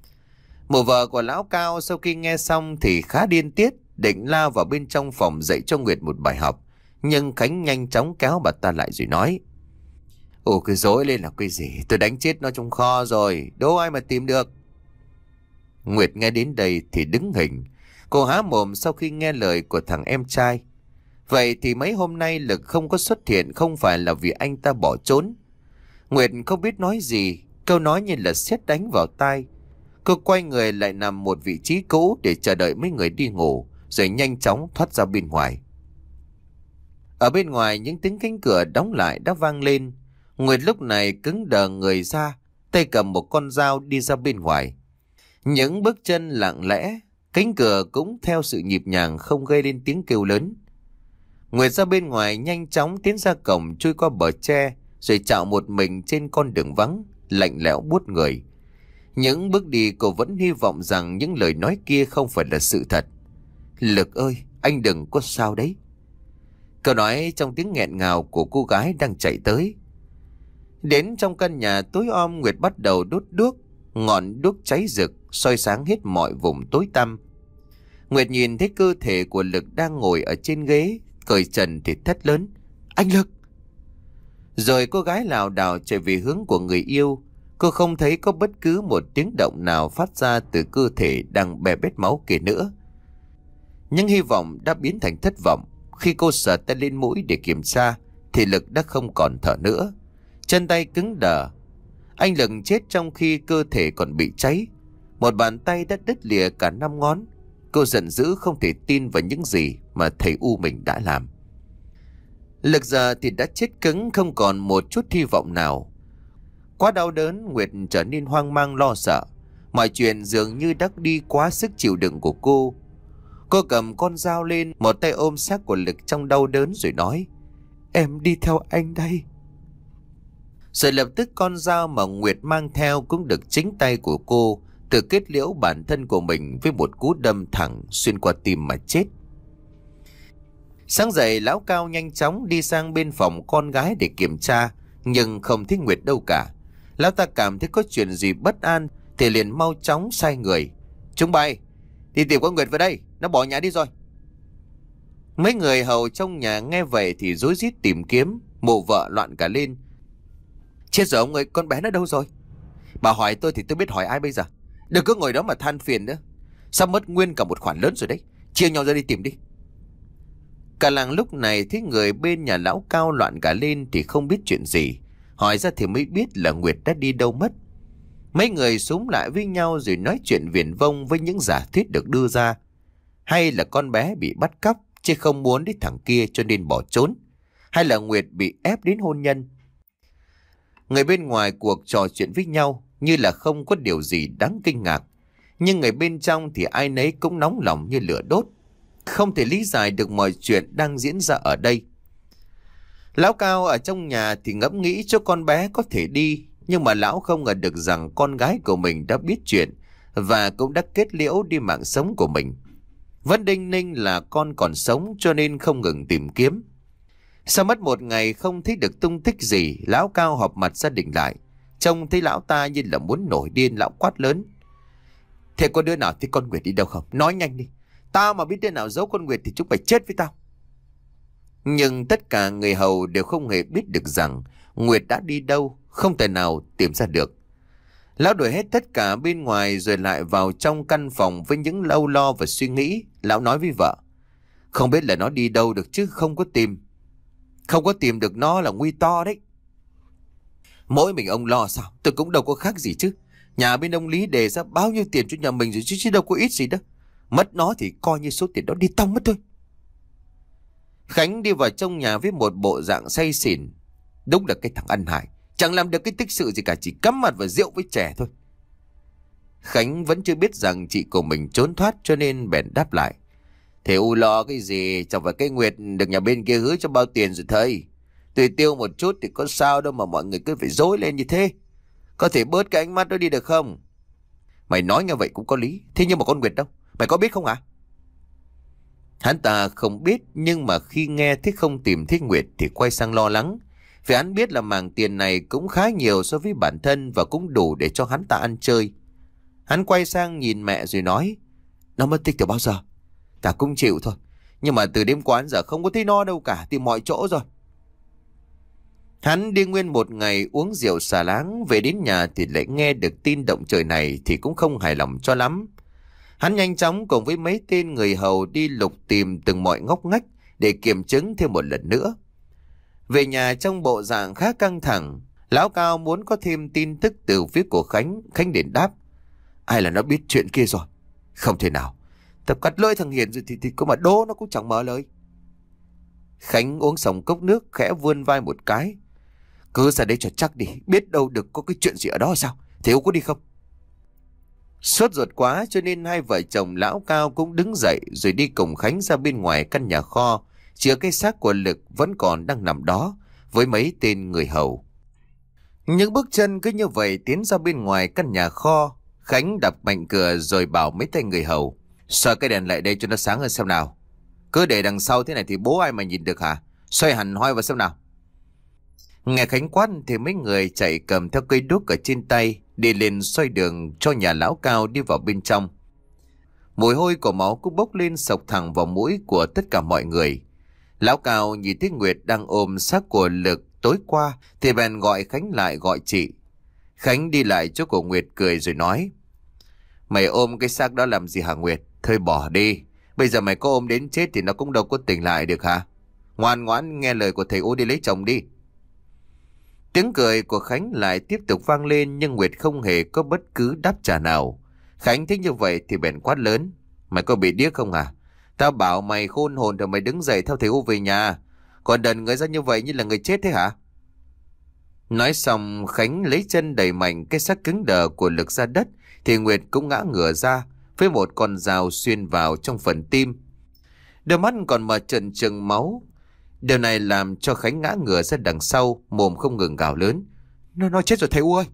Mụ vợ của lão Cao sau khi nghe xong thì khá điên tiết, định lao vào bên trong phòng dạy cho Nguyệt một bài học. Nhưng Khánh nhanh chóng kéo bà ta lại rồi nói. Ồ, cứ dối lên là cái gì, tôi đánh chết nó trong kho rồi, đâu ai mà tìm được. Nguyệt nghe đến đây thì đứng hình. Cô há mồm sau khi nghe lời của thằng em trai. Vậy thì mấy hôm nay Lực không có xuất hiện không phải là vì anh ta bỏ trốn. Nguyệt không biết nói gì, câu nói như là sét đánh vào tai. Cô quay người lại nằm một vị trí cũ để chờ đợi mấy người đi ngủ, rồi nhanh chóng thoát ra bên ngoài. Ở bên ngoài những tiếng cánh cửa đóng lại đã vang lên. Nguyệt lúc này cứng đờ người ra, tay cầm một con dao đi ra bên ngoài. Những bước chân lặng lẽ, cánh cửa cũng theo sự nhịp nhàng không gây lên tiếng kêu lớn. Nguyệt ra bên ngoài nhanh chóng tiến ra cổng, chui qua bờ tre, rồi chạo một mình trên con đường vắng, lạnh lẽo buốt người. Những bước đi cô vẫn hy vọng rằng những lời nói kia không phải là sự thật. Lực ơi, anh đừng có sao đấy. Câu nói trong tiếng nghẹn ngào của cô gái đang chạy tới. Đến trong căn nhà tối om, Nguyệt bắt đầu đốt đuốc. Ngọn đuốc cháy rực, soi sáng hết mọi vùng tối tăm. Nguyệt nhìn thấy cơ thể của Lực đang ngồi ở trên ghế, cởi trần thì thét lớn. Anh Lực! Rồi cô gái lảo đảo chạy về hướng của người yêu. Cô không thấy có bất cứ một tiếng động nào phát ra từ cơ thể đang bè bết máu kia nữa. Nhưng hy vọng đã biến thành thất vọng. Khi cô sờ tay lên mũi để kiểm tra thì Lực đã không còn thở nữa. Chân tay cứng đờ. Anh Lực chết trong khi cơ thể còn bị cháy. Một bàn tay đã đứt lìa cả năm ngón. Cô giận dữ không thể tin vào những gì mà thầy U mình đã làm. Lực giờ thì đã chết cứng, không còn một chút hy vọng nào. Quá đau đớn, Nguyệt trở nên hoang mang lo sợ. Mọi chuyện dường như đã đi quá sức chịu đựng của cô. Cô cầm con dao lên, một tay ôm xác của Lực trong đau đớn rồi nói: Em đi theo anh đây. Rồi lập tức con dao mà Nguyệt mang theo cũng được chính tay của cô tự kết liễu bản thân của mình với một cú đâm thẳng xuyên qua tim mà chết. Sáng dậy, lão Cao nhanh chóng đi sang bên phòng con gái để kiểm tra, nhưng không thấy Nguyệt đâu cả. Lão ta cảm thấy có chuyện gì bất an thì liền mau chóng sai người: Chúng bay đi tìm con Nguyệt vào đây, nó bỏ nhà đi rồi. Mấy người hầu trong nhà nghe vậy thì rối rít tìm kiếm. Mụ vợ loạn cả lên: Chết rồi ông ơi, con bé nó đâu rồi? Bà hỏi tôi thì tôi biết hỏi ai bây giờ? Đừng có ngồi đó mà than phiền nữa. Sao mất nguyên cả một khoản lớn rồi đấy. Chia nhau ra đi tìm đi. Cả làng lúc này thấy người bên nhà lão Cao loạn cả lên thì không biết chuyện gì. Hỏi ra thì mới biết là Nguyệt đã đi đâu mất. Mấy người xúm lại với nhau rồi nói chuyện viển vông với những giả thuyết được đưa ra. Hay là con bé bị bắt cóc chứ không muốn đến thằng kia cho nên bỏ trốn. Hay là Nguyệt bị ép đến hôn nhân. Người bên ngoài cuộc trò chuyện với nhau như là không có điều gì đáng kinh ngạc. Nhưng người bên trong thì ai nấy cũng nóng lòng như lửa đốt. Không thể lý giải được mọi chuyện đang diễn ra ở đây. Lão Cao ở trong nhà thì ngẫm nghĩ cho con bé có thể đi. Nhưng mà lão không ngờ được rằng con gái của mình đã biết chuyện và cũng đã kết liễu đi mạng sống của mình. Vẫn đinh ninh là con còn sống cho nên không ngừng tìm kiếm. Sau mất một ngày không thấy được tung tích gì, lão Cao họp mặt gia đình lại. Trông thấy lão ta như là muốn nổi điên, lão quát lớn: Thế có đứa nào thấy con Nguyệt đi đâu không? Nói nhanh đi. Tao mà biết đứa nào giấu con Nguyệt thì chúng phải chết với tao. Nhưng tất cả người hầu đều không hề biết được rằng Nguyệt đã đi đâu, không thể nào tìm ra được. Lão đuổi hết tất cả bên ngoài rồi lại vào trong căn phòng với những âu lo và suy nghĩ. Lão nói với vợ: Không biết là nó đi đâu được chứ không có tìm. Không có tìm được nó là nguy to đấy. Mỗi mình ông lo sao? Tôi cũng đâu có khác gì chứ. Nhà bên ông Lý đề ra bao nhiêu tiền cho nhà mình rồi chứ, chứ đâu có ít gì đâu. Mất nó thì coi như số tiền đó đi tong mất thôi. Khánh đi vào trong nhà với một bộ dạng say xỉn. Đúng là cái thằng ăn hại, chẳng làm được cái tích sự gì cả, chỉ cắm mặt vào rượu với chè thôi. Khánh vẫn chưa biết rằng chị của mình trốn thoát cho nên bèn đáp lại: Thế u lo cái gì? Chẳng phải cái Nguyệt được nhà bên kia hứa cho bao tiền rồi thầy. Tùy tiêu một chút thì có sao đâu mà mọi người cứ phải dối lên như thế. Có thể bớt cái ánh mắt đó đi được không? Mày nói như vậy cũng có lý. Thế nhưng mà con Nguyệt đâu? Mày có biết không hả? Hắn ta không biết, nhưng mà khi nghe thấy không tìm thấy Nguyệt thì quay sang lo lắng. Vì hắn biết là mảng tiền này cũng khá nhiều so với bản thân và cũng đủ để cho hắn ta ăn chơi. Hắn quay sang nhìn mẹ rồi nói: Nó mất tích từ bao giờ? Ta cũng chịu thôi. Nhưng mà từ đêm qua đến giờ không có thấy nó đâu cả, tìm mọi chỗ rồi. Hắn đi nguyên một ngày uống rượu xà láng, về đến nhà thì lại nghe được tin động trời này thì cũng không hài lòng cho lắm. Hắn nhanh chóng cùng với mấy tên người hầu đi lục tìm từng mọi ngóc ngách để kiểm chứng thêm một lần nữa. Về nhà trong bộ dạng khá căng thẳng, lão Cao muốn có thêm tin tức từ phía của Khánh. Khánh đến đáp: Ai là nó biết chuyện kia rồi? Không thể nào. Tập cắt lưỡi thằng Hiền rồi thì, thì có mà đố nó cũng chẳng mở lời. Khánh uống xong cốc nước khẽ vươn vai một cái: Cứ ra đây cho chắc đi, biết đâu được có cái chuyện gì ở đó sao? Thiếu có đi không? Sốt ruột quá cho nên hai vợ chồng lão Cao cũng đứng dậy rồi đi cùng Khánh ra bên ngoài căn nhà kho, chứa cái xác của Lực vẫn còn đang nằm đó với mấy tên người hầu. Những bước chân cứ như vậy tiến ra bên ngoài căn nhà kho. Khánh đập mạnh cửa rồi bảo mấy tay người hầu: Soi cái đèn lại đây cho nó sáng hơn xem nào. Cứ để đằng sau thế này thì bố ai mà nhìn được hả? Xoay hẳn hoi vào xem nào. Nghe Khánh quát thì mấy người chạy cầm theo cây đuốc ở trên tay đi lên xoay đường cho nhà lão Cao đi vào bên trong. Mùi hôi của máu cũng bốc lên sộc thẳng vào mũi của tất cả mọi người. Lão Cao nhìn thấy Nguyệt đang ôm xác của Lực tối qua thì bèn gọi Khánh lại gọi chị. Khánh đi lại chỗ của Nguyệt cười rồi nói: Mày ôm cái xác đó làm gì hả Nguyệt? Thôi bỏ đi. Bây giờ mày có ôm đến chết thì nó cũng đâu có tỉnh lại được hả? Ngoan ngoãn nghe lời của thầy U đi lấy chồng đi. Tiếng cười của Khánh lại tiếp tục vang lên nhưng Nguyệt không hề có bất cứ đáp trả nào. Khánh thấy như vậy thì bèn quát lớn: Mày có bị điếc không à? Tao bảo mày khôn hồn rồi mày đứng dậy theo thầy U về nhà. Còn đần người ra như vậy như là người chết thế hả? Nói xong Khánh lấy chân đẩy mạnh cái xác cứng đờ của Lực ra đất, thì Nguyệt cũng ngã ngửa ra với một con dao xuyên vào trong phần tim. Đôi mắt còn mở trần trừng máu. Điều này làm cho Khánh ngã ngửa ra đằng sau, mồm không ngừng gào lớn: Nó nó chết rồi thầy U ơi!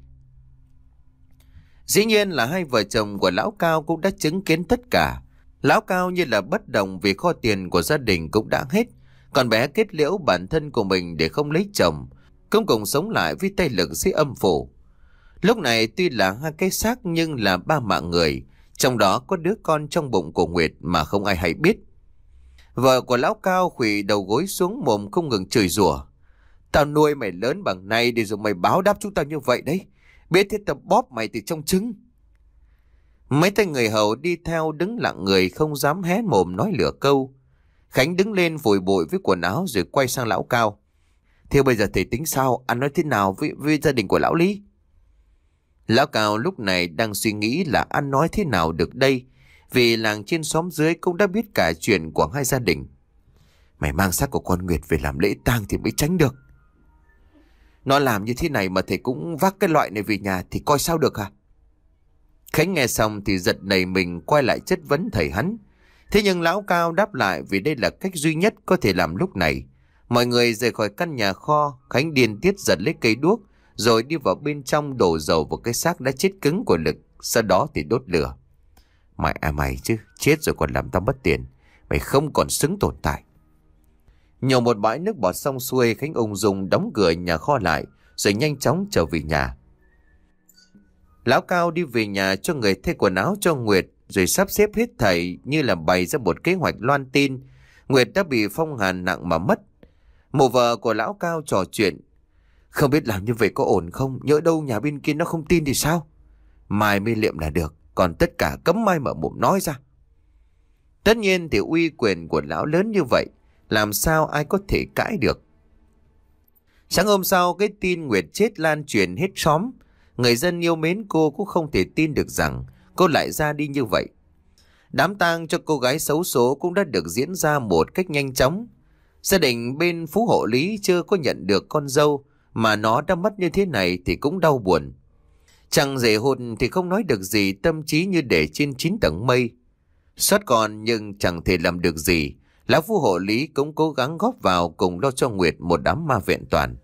Dĩ nhiên là hai vợ chồng của Lão Cao cũng đã chứng kiến tất cả. Lão Cao như là bất động vì kho tiền của gia đình cũng đã hết. Còn bé kết liễu bản thân của mình để không lấy chồng, cũng cùng sống lại với tay Lực dưới âm phủ. Lúc này tuy là hai cái xác nhưng là ba mạng người, trong đó có đứa con trong bụng của Nguyệt mà không ai hay biết. Vợ của Lão Cao khuỵu đầu gối xuống, mồm không ngừng chửi rủa: Tao nuôi mày lớn bằng này để rồi mày báo đáp chúng tao như vậy đấy. Biết thế tao bóp mày từ trong trứng. Mấy tay người hầu đi theo đứng lặng người, không dám hé mồm nói lửa câu. Khánh đứng lên vùi bụi với quần áo rồi quay sang Lão Cao: Thế bây giờ thầy tính sao? Anh nói thế nào với, với gia đình của Lão Lý? Lão Cao lúc này đang suy nghĩ là ăn nói thế nào được đây, vì làng trên xóm dưới cũng đã biết cả chuyện của hai gia đình. Mày mang xác của con Nguyệt về làm lễ tang thì mới tránh được. Nó làm như thế này mà thầy cũng vác cái loại này về nhà thì coi sao được hả? Khánh nghe xong thì giật nảy mình, quay lại chất vấn thầy hắn. Thế nhưng Lão Cao đáp lại vì đây là cách duy nhất có thể làm lúc này. Mọi người rời khỏi căn nhà kho. Khánh điên tiết giật lấy cây đuốc rồi đi vào bên trong đổ dầu vào cái xác đã chết cứng của Lực, sau đó thì đốt lửa. Mày à mày chứ, chết rồi còn làm tao mất tiền, mày không còn xứng tồn tại. Nhổ một bãi nước bọt xong xuôi, Khánh ung dung đóng cửa nhà kho lại rồi nhanh chóng trở về nhà. Lão Cao đi về nhà cho người thay quần áo cho Nguyệt, rồi sắp xếp hết thảy như là bày ra một kế hoạch loan tin Nguyệt đã bị phong hàn nặng mà mất. Mụ vợ của Lão Cao trò chuyện: Không biết làm như vậy có ổn không? Nhỡ đâu nhà bên kia nó không tin thì sao? Mai mới liệm là được, còn tất cả cấm mai mở mồm nói ra. Tất nhiên thì uy quyền của lão lớn như vậy, làm sao ai có thể cãi được. Sáng hôm sau, cái tin Nguyệt chết lan truyền hết xóm. Người dân yêu mến cô cũng không thể tin được rằng cô lại ra đi như vậy. Đám tang cho cô gái xấu số cũng đã được diễn ra một cách nhanh chóng. Gia đình bên Phú Hộ Lý chưa có nhận được con dâu, mà nó đã mất như thế này thì cũng đau buồn. Chẳng rể hôn thì không nói được gì, tâm trí như để trên chín tầng mây. Xót còn nhưng chẳng thể làm được gì. Lão Phú Hộ Lý cũng cố gắng góp vào cùng lo cho Nguyệt một đám ma vẹn toàn.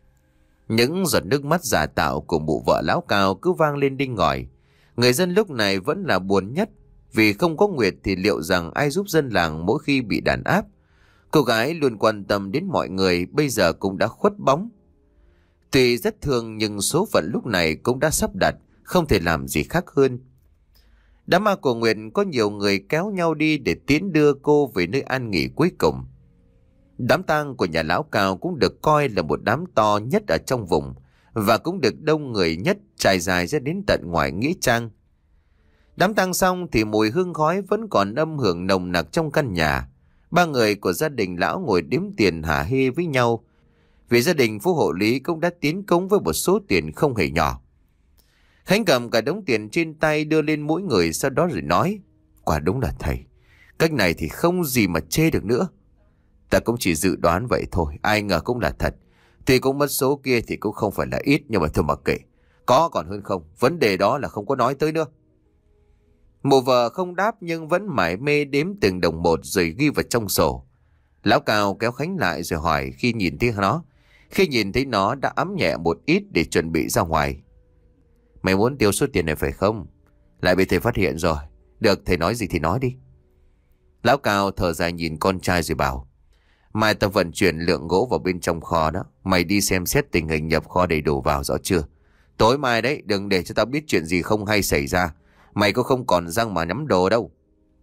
Những giọt nước mắt giả tạo của mụ vợ Lão Cao cứ vang lên đinh ngòi. Người dân lúc này vẫn là buồn nhất, vì không có Nguyệt thì liệu rằng ai giúp dân làng mỗi khi bị đàn áp. Cô gái luôn quan tâm đến mọi người bây giờ cũng đã khuất bóng. Tuy rất thương nhưng số phận lúc này cũng đã sắp đặt, không thể làm gì khác hơn. Đám ma của Nguyệt có nhiều người kéo nhau đi để tiến đưa cô về nơi an nghỉ cuối cùng. Đám tang của nhà Lão Cao cũng được coi là một đám to nhất ở trong vùng, và cũng được đông người nhất, trải dài ra đến tận ngoài nghĩa trang. Đám tang xong thì mùi hương khói vẫn còn âm hưởng nồng nặc trong căn nhà. Ba người của gia đình Lão ngồi đếm tiền hả hê với nhau, vì gia đình Phú Hộ Lý cũng đã tiến cống với một số tiền không hề nhỏ. Khánh cầm cả đống tiền trên tay đưa lên mỗi người, sau đó rồi nói: Quả đúng là thầy, cách này thì không gì mà chê được nữa. Ta cũng chỉ dự đoán vậy thôi, ai ngờ cũng là thật. Tuy cũng mất số kia thì cũng không phải là ít, nhưng mà thôi mà kệ, có còn hơn không, vấn đề đó là không có nói tới nữa. Mụ vợ không đáp nhưng vẫn mải mê đếm từng đồng một rồi ghi vào trong sổ. Lão Cao kéo Khánh lại rồi hỏi khi nhìn thấy nó. Khi nhìn thấy nó đã ấm nhẹ một ít để chuẩn bị ra ngoài: Mày muốn tiêu số tiền này phải không? Lại bị thầy phát hiện rồi. Được, thầy nói gì thì nói đi. Lão Cao thở dài nhìn con trai rồi bảo: Mai tao vận chuyển lượng gỗ vào bên trong kho đó. Mày đi xem xét tình hình nhập kho đầy đủ vào, rõ chưa? Tối mai đấy, đừng để cho tao biết chuyện gì không hay xảy ra. Mày có không còn răng mà nắm đồ đâu.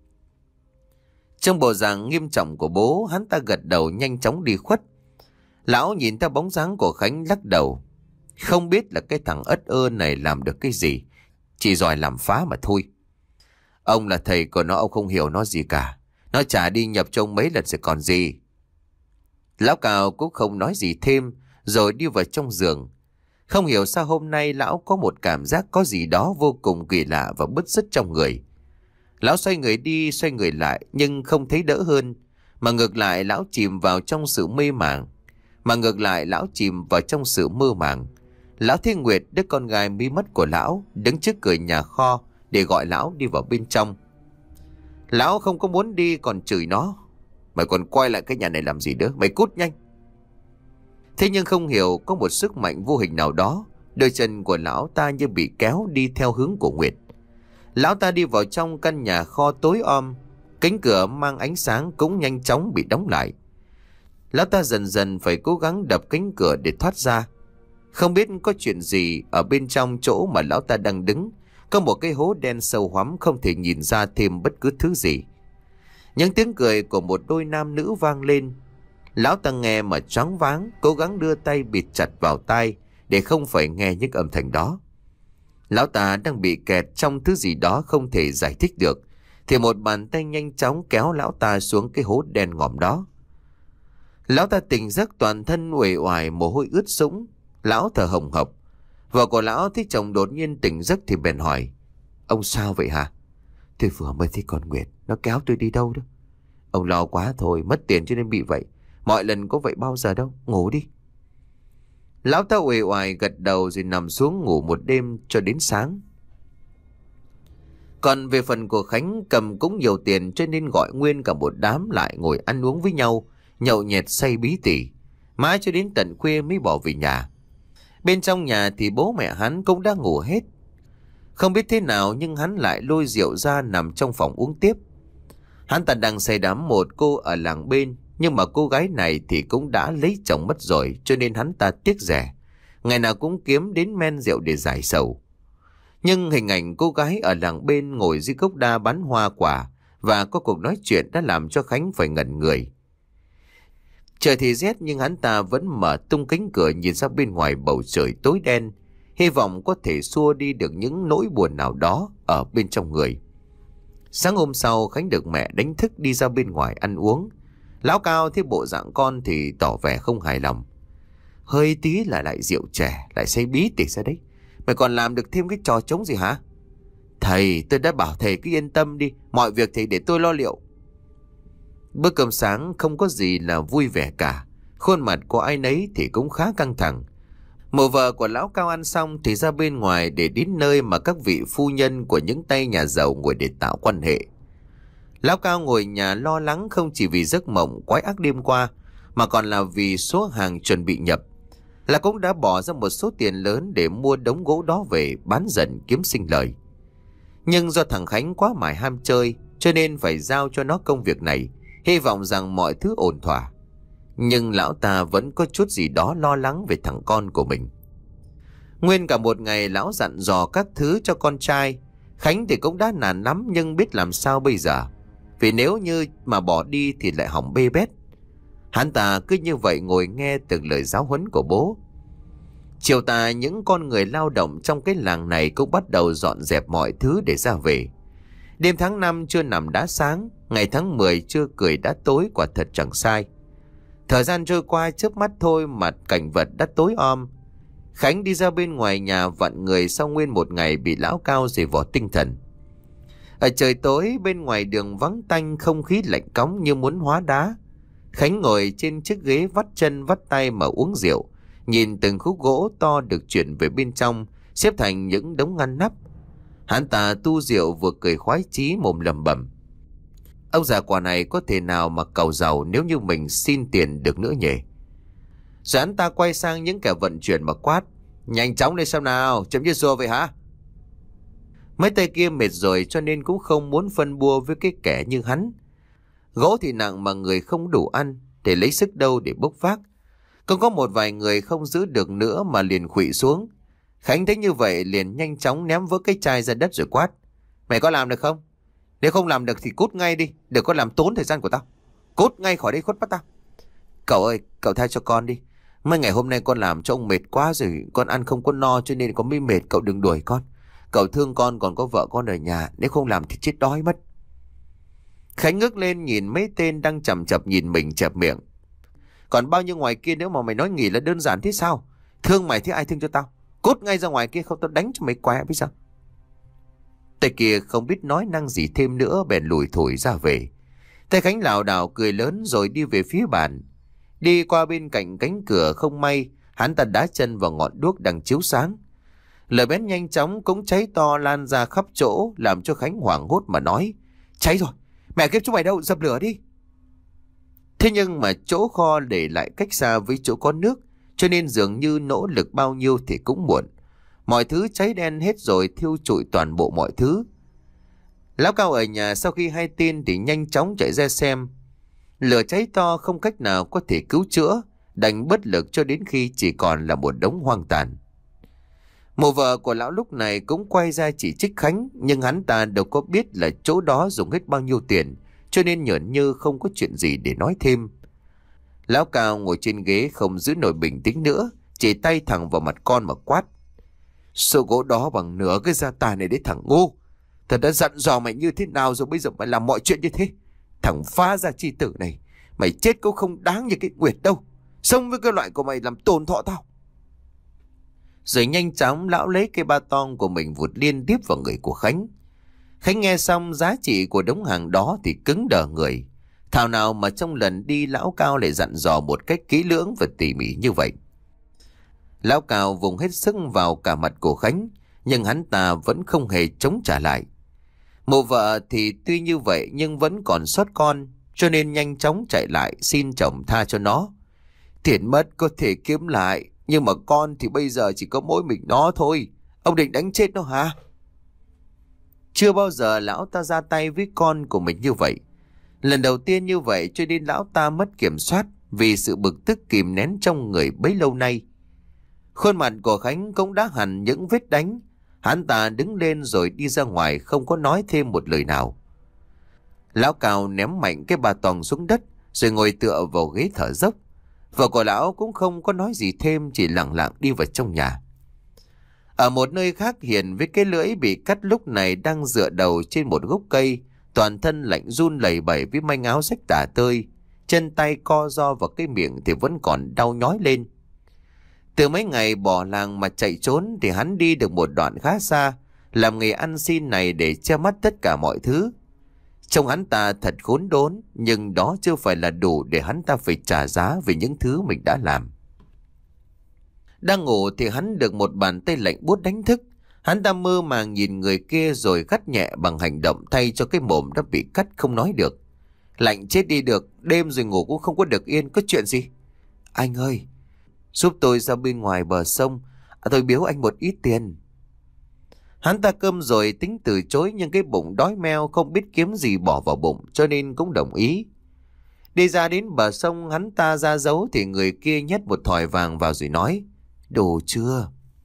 Trong bộ dạng nghiêm trọng của bố, hắn ta gật đầu nhanh chóng đi khuất. Lão nhìn theo bóng dáng của Khánh lắc đầu. Không biết là cái thằng ất ơ này làm được cái gì, chỉ giỏi làm phá mà thôi. Ông là thầy của nó, ông không hiểu nó gì cả. Nó trả đi nhập trông mấy lần rồi còn gì. Lão Cao cũng không nói gì thêm, rồi đi vào trong giường. Không hiểu sao hôm nay lão có một cảm giác có gì đó vô cùng kỳ lạ và bứt rứt trong người. Lão xoay người đi xoay người lại nhưng không thấy đỡ hơn, mà ngược lại lão chìm vào trong sự mê màng. Mà ngược lại lão chìm vào trong sự mơ màng. Lão Thiên Nguyệt, đứa con gái bí mất của lão, đứng trước cửa nhà kho để gọi lão đi vào bên trong. Lão không có muốn đi còn chửi nó: "Mày còn quay lại cái nhà này làm gì nữa, mày cút nhanh." Thế nhưng không hiểu có một sức mạnh vô hình nào đó, đôi chân của lão ta như bị kéo đi theo hướng của Nguyệt. Lão ta đi vào trong căn nhà kho tối om, cánh cửa mang ánh sáng cũng nhanh chóng bị đóng lại. Lão ta dần dần phải cố gắng đập cánh cửa để thoát ra. Không biết có chuyện gì ở bên trong chỗ mà lão ta đang đứng, có một cái hố đen sâu hoắm không thể nhìn ra thêm bất cứ thứ gì. Những tiếng cười của một đôi nam nữ vang lên. Lão ta nghe mà choáng váng, cố gắng đưa tay bịt chặt vào tai để không phải nghe những âm thanh đó. Lão ta đang bị kẹt trong thứ gì đó không thể giải thích được, thì một bàn tay nhanh chóng kéo lão ta xuống cái hố đen ngòm đó. Lão ta tỉnh giấc toàn thân uể oải, mồ hôi ướt sũng. Lão thở hồng hộc. Vợ của lão thấy chồng đột nhiên tỉnh giấc thì bèn hỏi: "Ông sao vậy hả?" "Tôi vừa mới thấy con Nguyệt, nó kéo tôi đi đâu đó." "Ông lo quá thôi, mất tiền cho nên bị vậy. Mọi lần có vậy bao giờ đâu, ngủ đi." Lão ta uể oải gật đầu rồi nằm xuống ngủ một đêm cho đến sáng. Còn về phần của Khánh, Cầm cũng nhiều tiền cho nên gọi nguyên cả một đám lại ngồi ăn uống với nhau, nhậu nhẹt say bí tỉ, mãi cho đến tận khuya mới bỏ về nhà. Bên trong nhà thì bố mẹ hắn cũng đã ngủ hết. Không biết thế nào nhưng hắn lại lôi rượu ra nằm trong phòng uống tiếp. Hắn ta đang say đắm một cô ở làng bên, nhưng mà cô gái này thì cũng đã lấy chồng mất rồi, cho nên hắn ta tiếc rẻ, ngày nào cũng kiếm đến men rượu để giải sầu. Nhưng hình ảnh cô gái ở làng bên ngồi dưới gốc đa bán hoa quả và có cuộc nói chuyện đã làm cho Khánh phải ngẩn người. Trời thì rét nhưng hắn ta vẫn mở tung cánh cửa nhìn ra bên ngoài bầu trời tối đen, hy vọng có thể xua đi được những nỗi buồn nào đó ở bên trong người. Sáng hôm sau, Khánh được mẹ đánh thức đi ra bên ngoài ăn uống. Lão Cao thấy bộ dạng con thì tỏ vẻ không hài lòng: "Hơi tí là lại rượu trẻ, lại say bí tỉ ra đấy. Mày còn làm được thêm cái trò trống gì hả?" "Thầy, tôi đã bảo thầy cứ yên tâm đi, mọi việc thì để tôi lo liệu." Bữa cơm sáng không có gì là vui vẻ cả. Khuôn mặt của ai nấy thì cũng khá căng thẳng. Mụ vợ của lão Cao ăn xong thì ra bên ngoài để đến nơi mà các vị phu nhân của những tay nhà giàu ngồi để tạo quan hệ. Lão Cao ngồi nhà lo lắng không chỉ vì giấc mộng quái ác đêm qua, mà còn là vì số hàng chuẩn bị nhập. Là cũng đã bỏ ra một số tiền lớn để mua đống gỗ đó về bán dần kiếm sinh lời. Nhưng do thằng Khánh quá mải ham chơi, cho nên phải giao cho nó công việc này, hy vọng rằng mọi thứ ổn thỏa. Nhưng lão ta vẫn có chút gì đó lo lắng về thằng con của mình. Nguyên cả một ngày lão dặn dò các thứ cho con trai. Khánh thì cũng đã nản lắm nhưng biết làm sao bây giờ, vì nếu như mà bỏ đi thì lại hỏng bê bết. Hắn ta cứ như vậy ngồi nghe từng lời giáo huấn của bố. Chiều tà, những con người lao động trong cái làng này cũng bắt đầu dọn dẹp mọi thứ để ra về. Đêm tháng năm chưa nằm đã sáng, ngày tháng mười chưa cười đã tối, quả thật chẳng sai. Thời gian trôi qua chớp mắt thôi mà cảnh vật đã tối om. Khánh đi ra bên ngoài nhà vặn người sau nguyên một ngày bị lão Cao dày vò tinh thần. Ở trời tối, bên ngoài đường vắng tanh, không khí lạnh cóng như muốn hóa đá. Khánh ngồi trên chiếc ghế vắt chân vắt tay mà uống rượu, nhìn từng khúc gỗ to được chuyển về bên trong, xếp thành những đống ngăn nắp. Hắn ta tu rượu vừa cười khoái chí mồm lẩm bẩm: "Ông già quả này có thể nào mà cầu giàu nếu như mình xin tiền được nữa nhỉ?" Rồi hắn ta quay sang những kẻ vận chuyển mà quát: "Nhanh chóng lên xem nào, chấm như rùa vậy hả?" Mấy tay kia mệt rồi cho nên cũng không muốn phân bua với cái kẻ như hắn. Gỗ thì nặng mà người không đủ ăn, để lấy sức đâu để bốc vác. Còn có một vài người không giữ được nữa mà liền khuỵu xuống. Khánh thấy như vậy liền nhanh chóng ném vỡ cái chai ra đất rồi quát: "Mày có làm được không? Nếu không làm được thì cút ngay đi, đừng có làm tốn thời gian của tao. Cút ngay khỏi đây khuất bắt tao." "Cậu ơi, cậu tha cho con đi. Mấy ngày hôm nay con làm cho ông mệt quá rồi, con ăn không có no cho nên con mới mệt, cậu đừng đuổi con. Cậu thương con, còn có vợ con ở nhà, nếu không làm thì chết đói mất." Khánh ngước lên nhìn mấy tên đang chằm chằm nhìn mình chẹp miệng: "Còn bao nhiêu ngoài kia nếu mà mày nói nghỉ là đơn giản thế sao? Thương mày thế ai thương cho tao? Cút ngay ra ngoài kia không tao đánh cho mày què bây giờ." Tay kia không biết nói năng gì thêm nữa bèn lủi thủi ra về. Tay Khánh lảo đảo cười lớn rồi đi về phía bàn. Đi qua bên cạnh cánh cửa không may hắn ta đá chân vào ngọn đuốc đang chiếu sáng. Lửa bén nhanh chóng cũng cháy to lan ra khắp chỗ, làm cho Khánh hoảng hốt mà nói: cháy rồi, mẹ kiếp chúng mày đâu, dập lửa đi. Thế nhưng mà chỗ kho để lại cách xa với chỗ có nước, cho nên dường như nỗ lực bao nhiêu thì cũng muộn. Mọi thứ cháy đen hết rồi, thiêu trụi toàn bộ mọi thứ. Lão Cao ở nhà sau khi hay tin thì nhanh chóng chạy ra xem. Lửa cháy to không cách nào có thể cứu chữa, đành bất lực cho đến khi chỉ còn là một đống hoang tàn. Mụ vợ của lão lúc này cũng quay ra chỉ trích Khánh, nhưng hắn ta đâu có biết là chỗ đó dùng hết bao nhiêu tiền, cho nên nhởn như không có chuyện gì để nói thêm. Lão Cao ngồi trên ghế không giữ nổi bình tĩnh nữa, chỉ tay thẳng vào mặt con mà quát: số gỗ đó bằng nửa cái gia tài này đấy thằng ngu. Thật đã dặn dò mày như thế nào rồi, bây giờ mày làm mọi chuyện như thế. Thằng phá gia chi tử này, mày chết cũng không đáng như cái Nguyệt đâu. Sống với cái loại của mày làm tổn thọ tao. Rồi nhanh chóng lão lấy cây ba tong của mình vụt liên tiếp vào người của Khánh. Khánh nghe xong giá trị của đống hàng đó thì cứng đờ người. Thảo nào mà trong lần đi lão Cao lại dặn dò một cách kỹ lưỡng và tỉ mỉ như vậy. Lão Cao vùng hết sức vào cả mặt của Khánh, nhưng hắn ta vẫn không hề chống trả lại. Mụ vợ thì tuy như vậy nhưng vẫn còn sót con, cho nên nhanh chóng chạy lại xin chồng tha cho nó. Tiền mất có thể kiếm lại, nhưng mà con thì bây giờ chỉ có mỗi mình nó thôi. Ông định đánh chết nó hả? Chưa bao giờ lão ta ra tay với con của mình như vậy. Lần đầu tiên như vậy cho nên lão ta mất kiểm soát vì sự bực tức kìm nén trong người bấy lâu nay. Khuôn mặt của Khánh cũng đã hẳn những vết đánh. Hắn ta đứng lên rồi đi ra ngoài, không có nói thêm một lời nào. Lão Cao ném mạnh cái ba tong xuống đất rồi ngồi tựa vào ghế thở dốc. Vợ của lão cũng không có nói gì thêm, chỉ lặng lặng đi vào trong nhà. Ở một nơi khác, Hiền với cái lưỡi bị cắt lúc này đang dựa đầu trên một gốc cây, toàn thân lạnh run lẩy bẩy với manh áo rách tả tơi, chân tay co ro vào cái miệng thì vẫn còn đau nhói lên. Từ mấy ngày bỏ làng mà chạy trốn thì hắn đi được một đoạn khá xa, làm nghề ăn xin này để che mắt tất cả mọi thứ. Trông hắn ta thật khốn đốn, nhưng đó chưa phải là đủ để hắn ta phải trả giá về những thứ mình đã làm. Đang ngủ thì hắn được một bàn tay lạnh buốt đánh thức. Hắn ta mơ màng nhìn người kia rồi gắt nhẹ bằng hành động thay cho cái mồm đã bị cắt không nói được. Lạnh chết đi được, đêm rồi ngủ cũng không có được yên, có chuyện gì? Anh ơi, giúp tôi ra bên ngoài bờ sông, à, tôi biếu anh một ít tiền. Hắn ta cơm rồi tính từ chối, nhưng cái bụng đói meo không biết kiếm gì bỏ vào bụng, cho nên cũng đồng ý. Đi ra đến bờ sông, hắn ta ra dấu thì người kia nhét một thỏi vàng vào rồi nói: đủ chưa?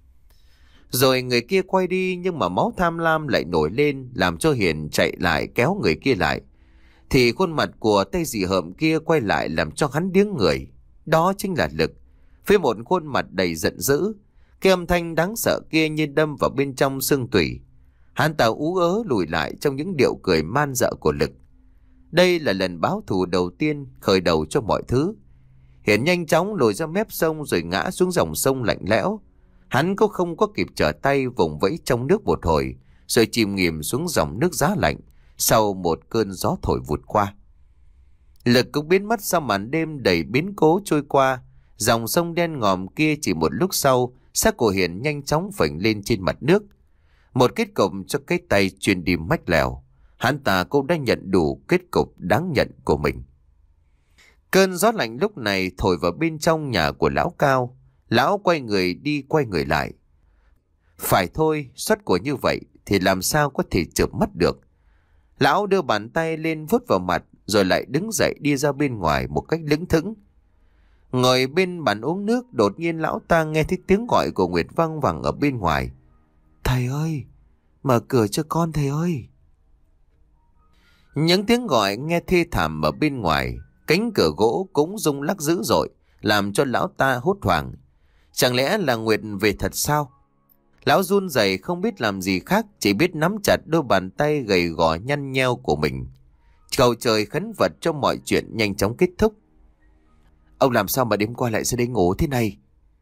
Rồi người kia quay đi, nhưng mà máu tham lam lại nổi lên, làm cho Hiền chạy lại kéo người kia lại. Thì khuôn mặt của tay dị hợm kia quay lại làm cho hắn điếng người. Đó chính là Lực, với một khuôn mặt đầy giận dữ. Cái âm thanh đáng sợ kia như đâm vào bên trong xương tủy. Hắn ta ú ớ lùi lại trong những điệu cười man dợ của Lực. Đây là lần báo thù đầu tiên khởi đầu cho mọi thứ. Hiển nhanh chóng lùi ra mép sông rồi ngã xuống dòng sông lạnh lẽo. Hắn cũng không có kịp trở tay, vùng vẫy trong nước một hồi rồi chìm nghỉm xuống dòng nước giá lạnh sau một cơn gió thổi vụt qua. Lực cũng biến mất sau màn đêm đầy biến cố trôi qua. Dòng sông đen ngòm kia chỉ một lúc sau, xác của Hiền nhanh chóng phình lên trên mặt nước. Một kết cục cho cái tay truyền đi mách lèo. Hắn ta cũng đã nhận đủ kết cục đáng nhận của mình. Cơn gió lạnh lúc này thổi vào bên trong nhà của lão Cao. Lão quay người đi quay người lại. Phải thôi, suất của như vậy thì làm sao có thể chợp mắt được. Lão đưa bàn tay lên vuốt vào mặt rồi lại đứng dậy đi ra bên ngoài một cách lững thững. Ngồi bên bàn uống nước, đột nhiên lão ta nghe thấy tiếng gọi của Nguyệt vang vẳng ở bên ngoài. Thầy ơi, mở cửa cho con thầy ơi. Những tiếng gọi nghe thê thảm ở bên ngoài, cánh cửa gỗ cũng rung lắc dữ dội, làm cho lão ta hốt hoảng. Chẳng lẽ là Nguyệt về thật sao? Lão run rẩy không biết làm gì khác, chỉ biết nắm chặt đôi bàn tay gầy gò nhăn nheo của mình, cầu trời khấn Phật cho mọi chuyện nhanh chóng kết thúc. Ông làm sao mà đêm qua lại ra đây ngủ thế này?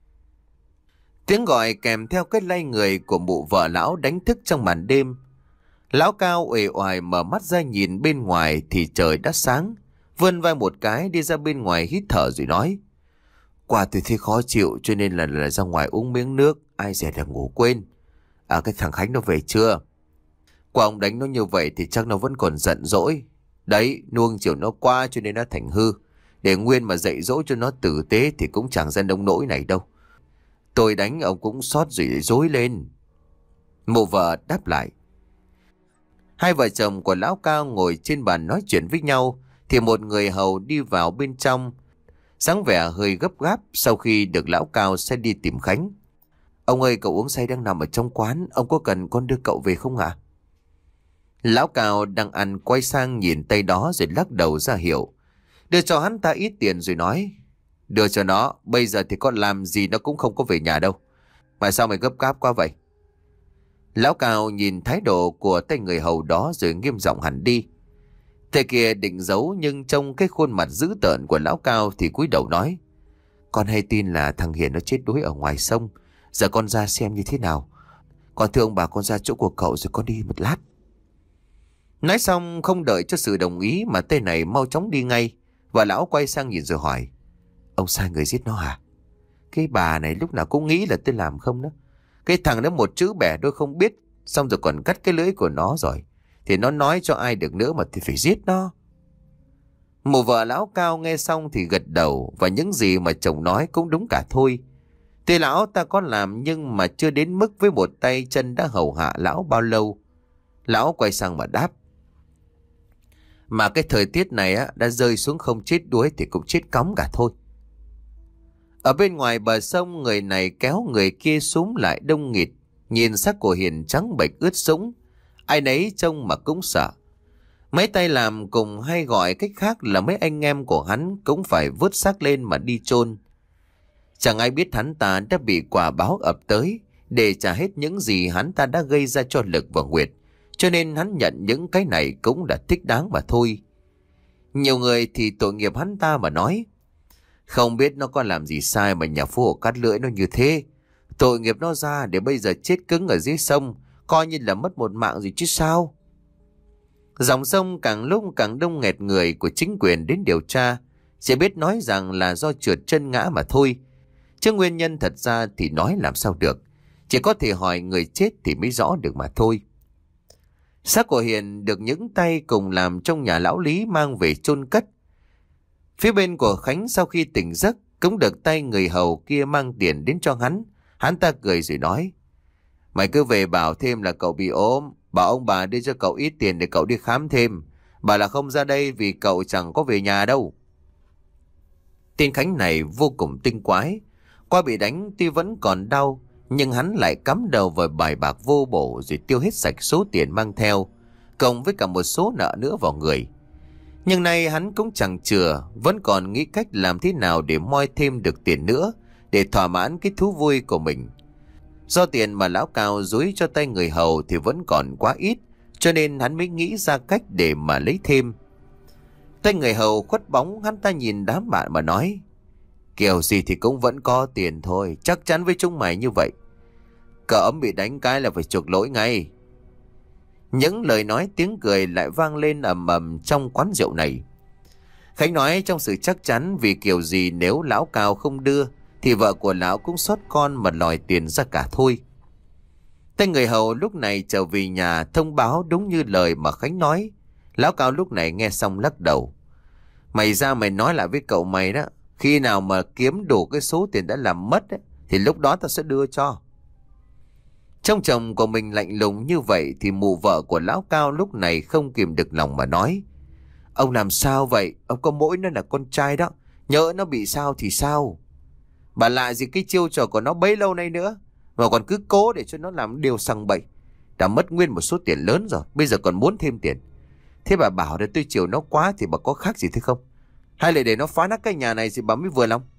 Tiếng gọi kèm theo cái lay người của mụ vợ lão đánh thức trong màn đêm. Lão Cao uể oải mở mắt ra nhìn bên ngoài thì trời đã sáng. Vươn vai một cái đi ra bên ngoài hít thở rồi nói: Qua tôi thấy khó chịu cho nên là, là ra ngoài uống miếng nước. Ai dè là ngủ quên. À cái thằng Khánh nó về chưa? Qua ông đánh nó như vậy thì chắc nó vẫn còn giận dỗi. Đấy, nuông chiều nó qua cho nên nó thành hư. Để Nguyên mà dạy dỗ cho nó tử tế thì cũng chẳng ra nông nỗi này đâu. Tôi đánh ông cũng xót rồi dối lên. Mụ vợ đáp lại. Hai vợ chồng của lão Cao ngồi trên bàn nói chuyện với nhau thì một người hầu đi vào bên trong, sáng vẻ hơi gấp gáp sau khi được lão Cao sẽ đi tìm Khánh. Ông ơi, cậu uống say đang nằm ở trong quán, ông có cần con đưa cậu về không ạ? Lão Cao đang ăn quay sang nhìn tay đó rồi lắc đầu ra hiệu. Đưa cho hắn ta ít tiền rồi nói. Đưa cho nó, bây giờ thì con làm gì nó cũng không có về nhà đâu. Mà sao mày gấp gáp quá vậy? Lão Cao nhìn thái độ của tay người hầu đó rồi nghiêm giọng hẳn đi. Thầy kia định giấu nhưng trong cái khuôn mặt dữ tợn của lão Cao thì cúi đầu nói. Con hay tin là thằng Hiền nó chết đuối ở ngoài sông. Giờ con ra xem như thế nào. Còn thưa ông bà, con ra chỗ của cậu rồi con đi một lát. Nói xong không đợi cho sự đồng ý mà tên này mau chóng đi ngay. Và lão quay sang nhìn rồi hỏi. Ông sai người giết nó hả? Cái bà này lúc nào cũng nghĩ là tôi làm không đó. Cái thằng đó một chữ bẻ đôi không biết. Xong rồi còn cắt cái lưỡi của nó rồi. Thì nó nói cho ai được nữa mà thì phải giết nó. Mụ vợ lão Cao nghe xong thì gật đầu. Và những gì mà chồng nói cũng đúng cả thôi. Tuy lão ta có làm nhưng mà chưa đến mức với một tay chân đã hầu hạ lão bao lâu. Lão quay sang mà đáp. Mà cái thời tiết này á, đã rơi xuống không chết đuối thì cũng chết cóng cả thôi. Ở bên ngoài bờ sông, người này kéo người kia xúm lại đông nghịt. Nhìn xác của Hiền trắng bệch ướt sũng. Ai nấy trông mà cũng sợ. Mấy tay làm cùng hay gọi cách khác là mấy anh em của hắn cũng phải vớt xác lên mà đi chôn. Chẳng ai biết hắn ta đã bị quả báo ập tới để trả hết những gì hắn ta đã gây ra cho Lực và Nguyệt. Cho nên hắn nhận những cái này cũng là thích đáng mà thôi. Nhiều người thì tội nghiệp hắn ta mà nói. Không biết nó có làm gì sai mà nhà phú hộ cắt lưỡi nó như thế. Tội nghiệp nó ra để bây giờ chết cứng ở dưới sông. Coi như là mất một mạng gì chứ sao. Dòng sông càng lúc càng đông nghẹt người của chính quyền đến điều tra. Chỉ biết nói rằng là do trượt chân ngã mà thôi. Chứ nguyên nhân thật ra thì nói làm sao được. Chỉ có thể hỏi người chết thì mới rõ được mà thôi. Xác của Hiền được những tay cùng làm trong nhà lão Lý mang về chôn cất. Phía bên của Khánh sau khi tỉnh giấc cũng được tay người hầu kia mang tiền đến cho hắn. Hắn ta cười rồi nói. Mày cứ về bảo thêm là cậu bị ốm. Bảo ông bà đưa cho cậu ít tiền để cậu đi khám thêm. Bảo là không ra đây vì cậu chẳng có về nhà đâu. Tên Khánh này vô cùng tinh quái. Qua bị đánh tuy vẫn còn đau, nhưng hắn lại cắm đầu vào bài bạc vô bổ rồi tiêu hết sạch số tiền mang theo, cộng với cả một số nợ nữa vào người. Nhưng nay hắn cũng chẳng chừa, vẫn còn nghĩ cách làm thế nào để moi thêm được tiền nữa, để thỏa mãn cái thú vui của mình. Do tiền mà lão Cao dúi cho tay người hầu thì vẫn còn quá ít, cho nên hắn mới nghĩ ra cách để mà lấy thêm. Tay người hầu khuất bóng, hắn ta nhìn đám bạn mà nói. Kiểu gì thì cũng vẫn có tiền thôi, chắc chắn với chúng mày như vậy. Cậu ấm bị đánh cái là phải chuộc lỗi ngay. Những lời nói tiếng cười lại vang lên ầm ầm trong quán rượu này. Khánh nói trong sự chắc chắn vì kiểu gì nếu lão Cao không đưa thì vợ của lão cũng xót con mà lòi tiền ra cả thôi. Tên người hầu lúc này trở về nhà thông báo đúng như lời mà Khánh nói. Lão Cao lúc này nghe xong lắc đầu. Mày ra mày nói lại với cậu mày đó. Khi nào mà kiếm đủ cái số tiền đã làm mất ấy, thì lúc đó tao sẽ đưa cho. Trong chồng của mình lạnh lùng như vậy thì mụ vợ của lão Cao lúc này không kìm được lòng mà nói. Ông làm sao vậy? Ông có mỗi nó là con trai đó. Nhỡ nó bị sao thì sao? Bà lạ gì cái chiêu trò của nó bấy lâu nay nữa. Mà còn cứ cố để cho nó làm điều sằng bậy. Đã mất nguyên một số tiền lớn rồi. Bây giờ còn muốn thêm tiền. Thế bà bảo là tôi chiều nó quá thì bà có khác gì thế không? Hay là để nó phá nát cái nhà này thì bà mới vừa lòng?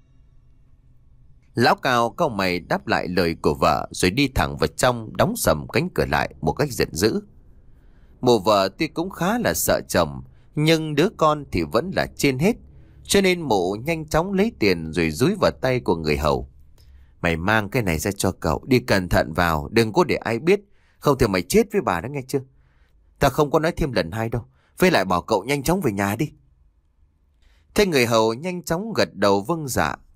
Lão Cao cau mày đáp lại lời của vợ rồi đi thẳng vào trong, đóng sầm cánh cửa lại một cách giận dữ. Mụ vợ tuy cũng khá là sợ chồng, nhưng đứa con thì vẫn là trên hết, cho nên mụ nhanh chóng lấy tiền rồi dúi vào tay của người hầu. Mày mang cái này ra cho cậu, đi cẩn thận vào, đừng có để ai biết, không thì mày chết với bà đó nghe chưa? Ta không có nói thêm lần hai đâu, với lại bảo cậu nhanh chóng về nhà đi. Thế người hầu nhanh chóng gật đầu vâng dạ.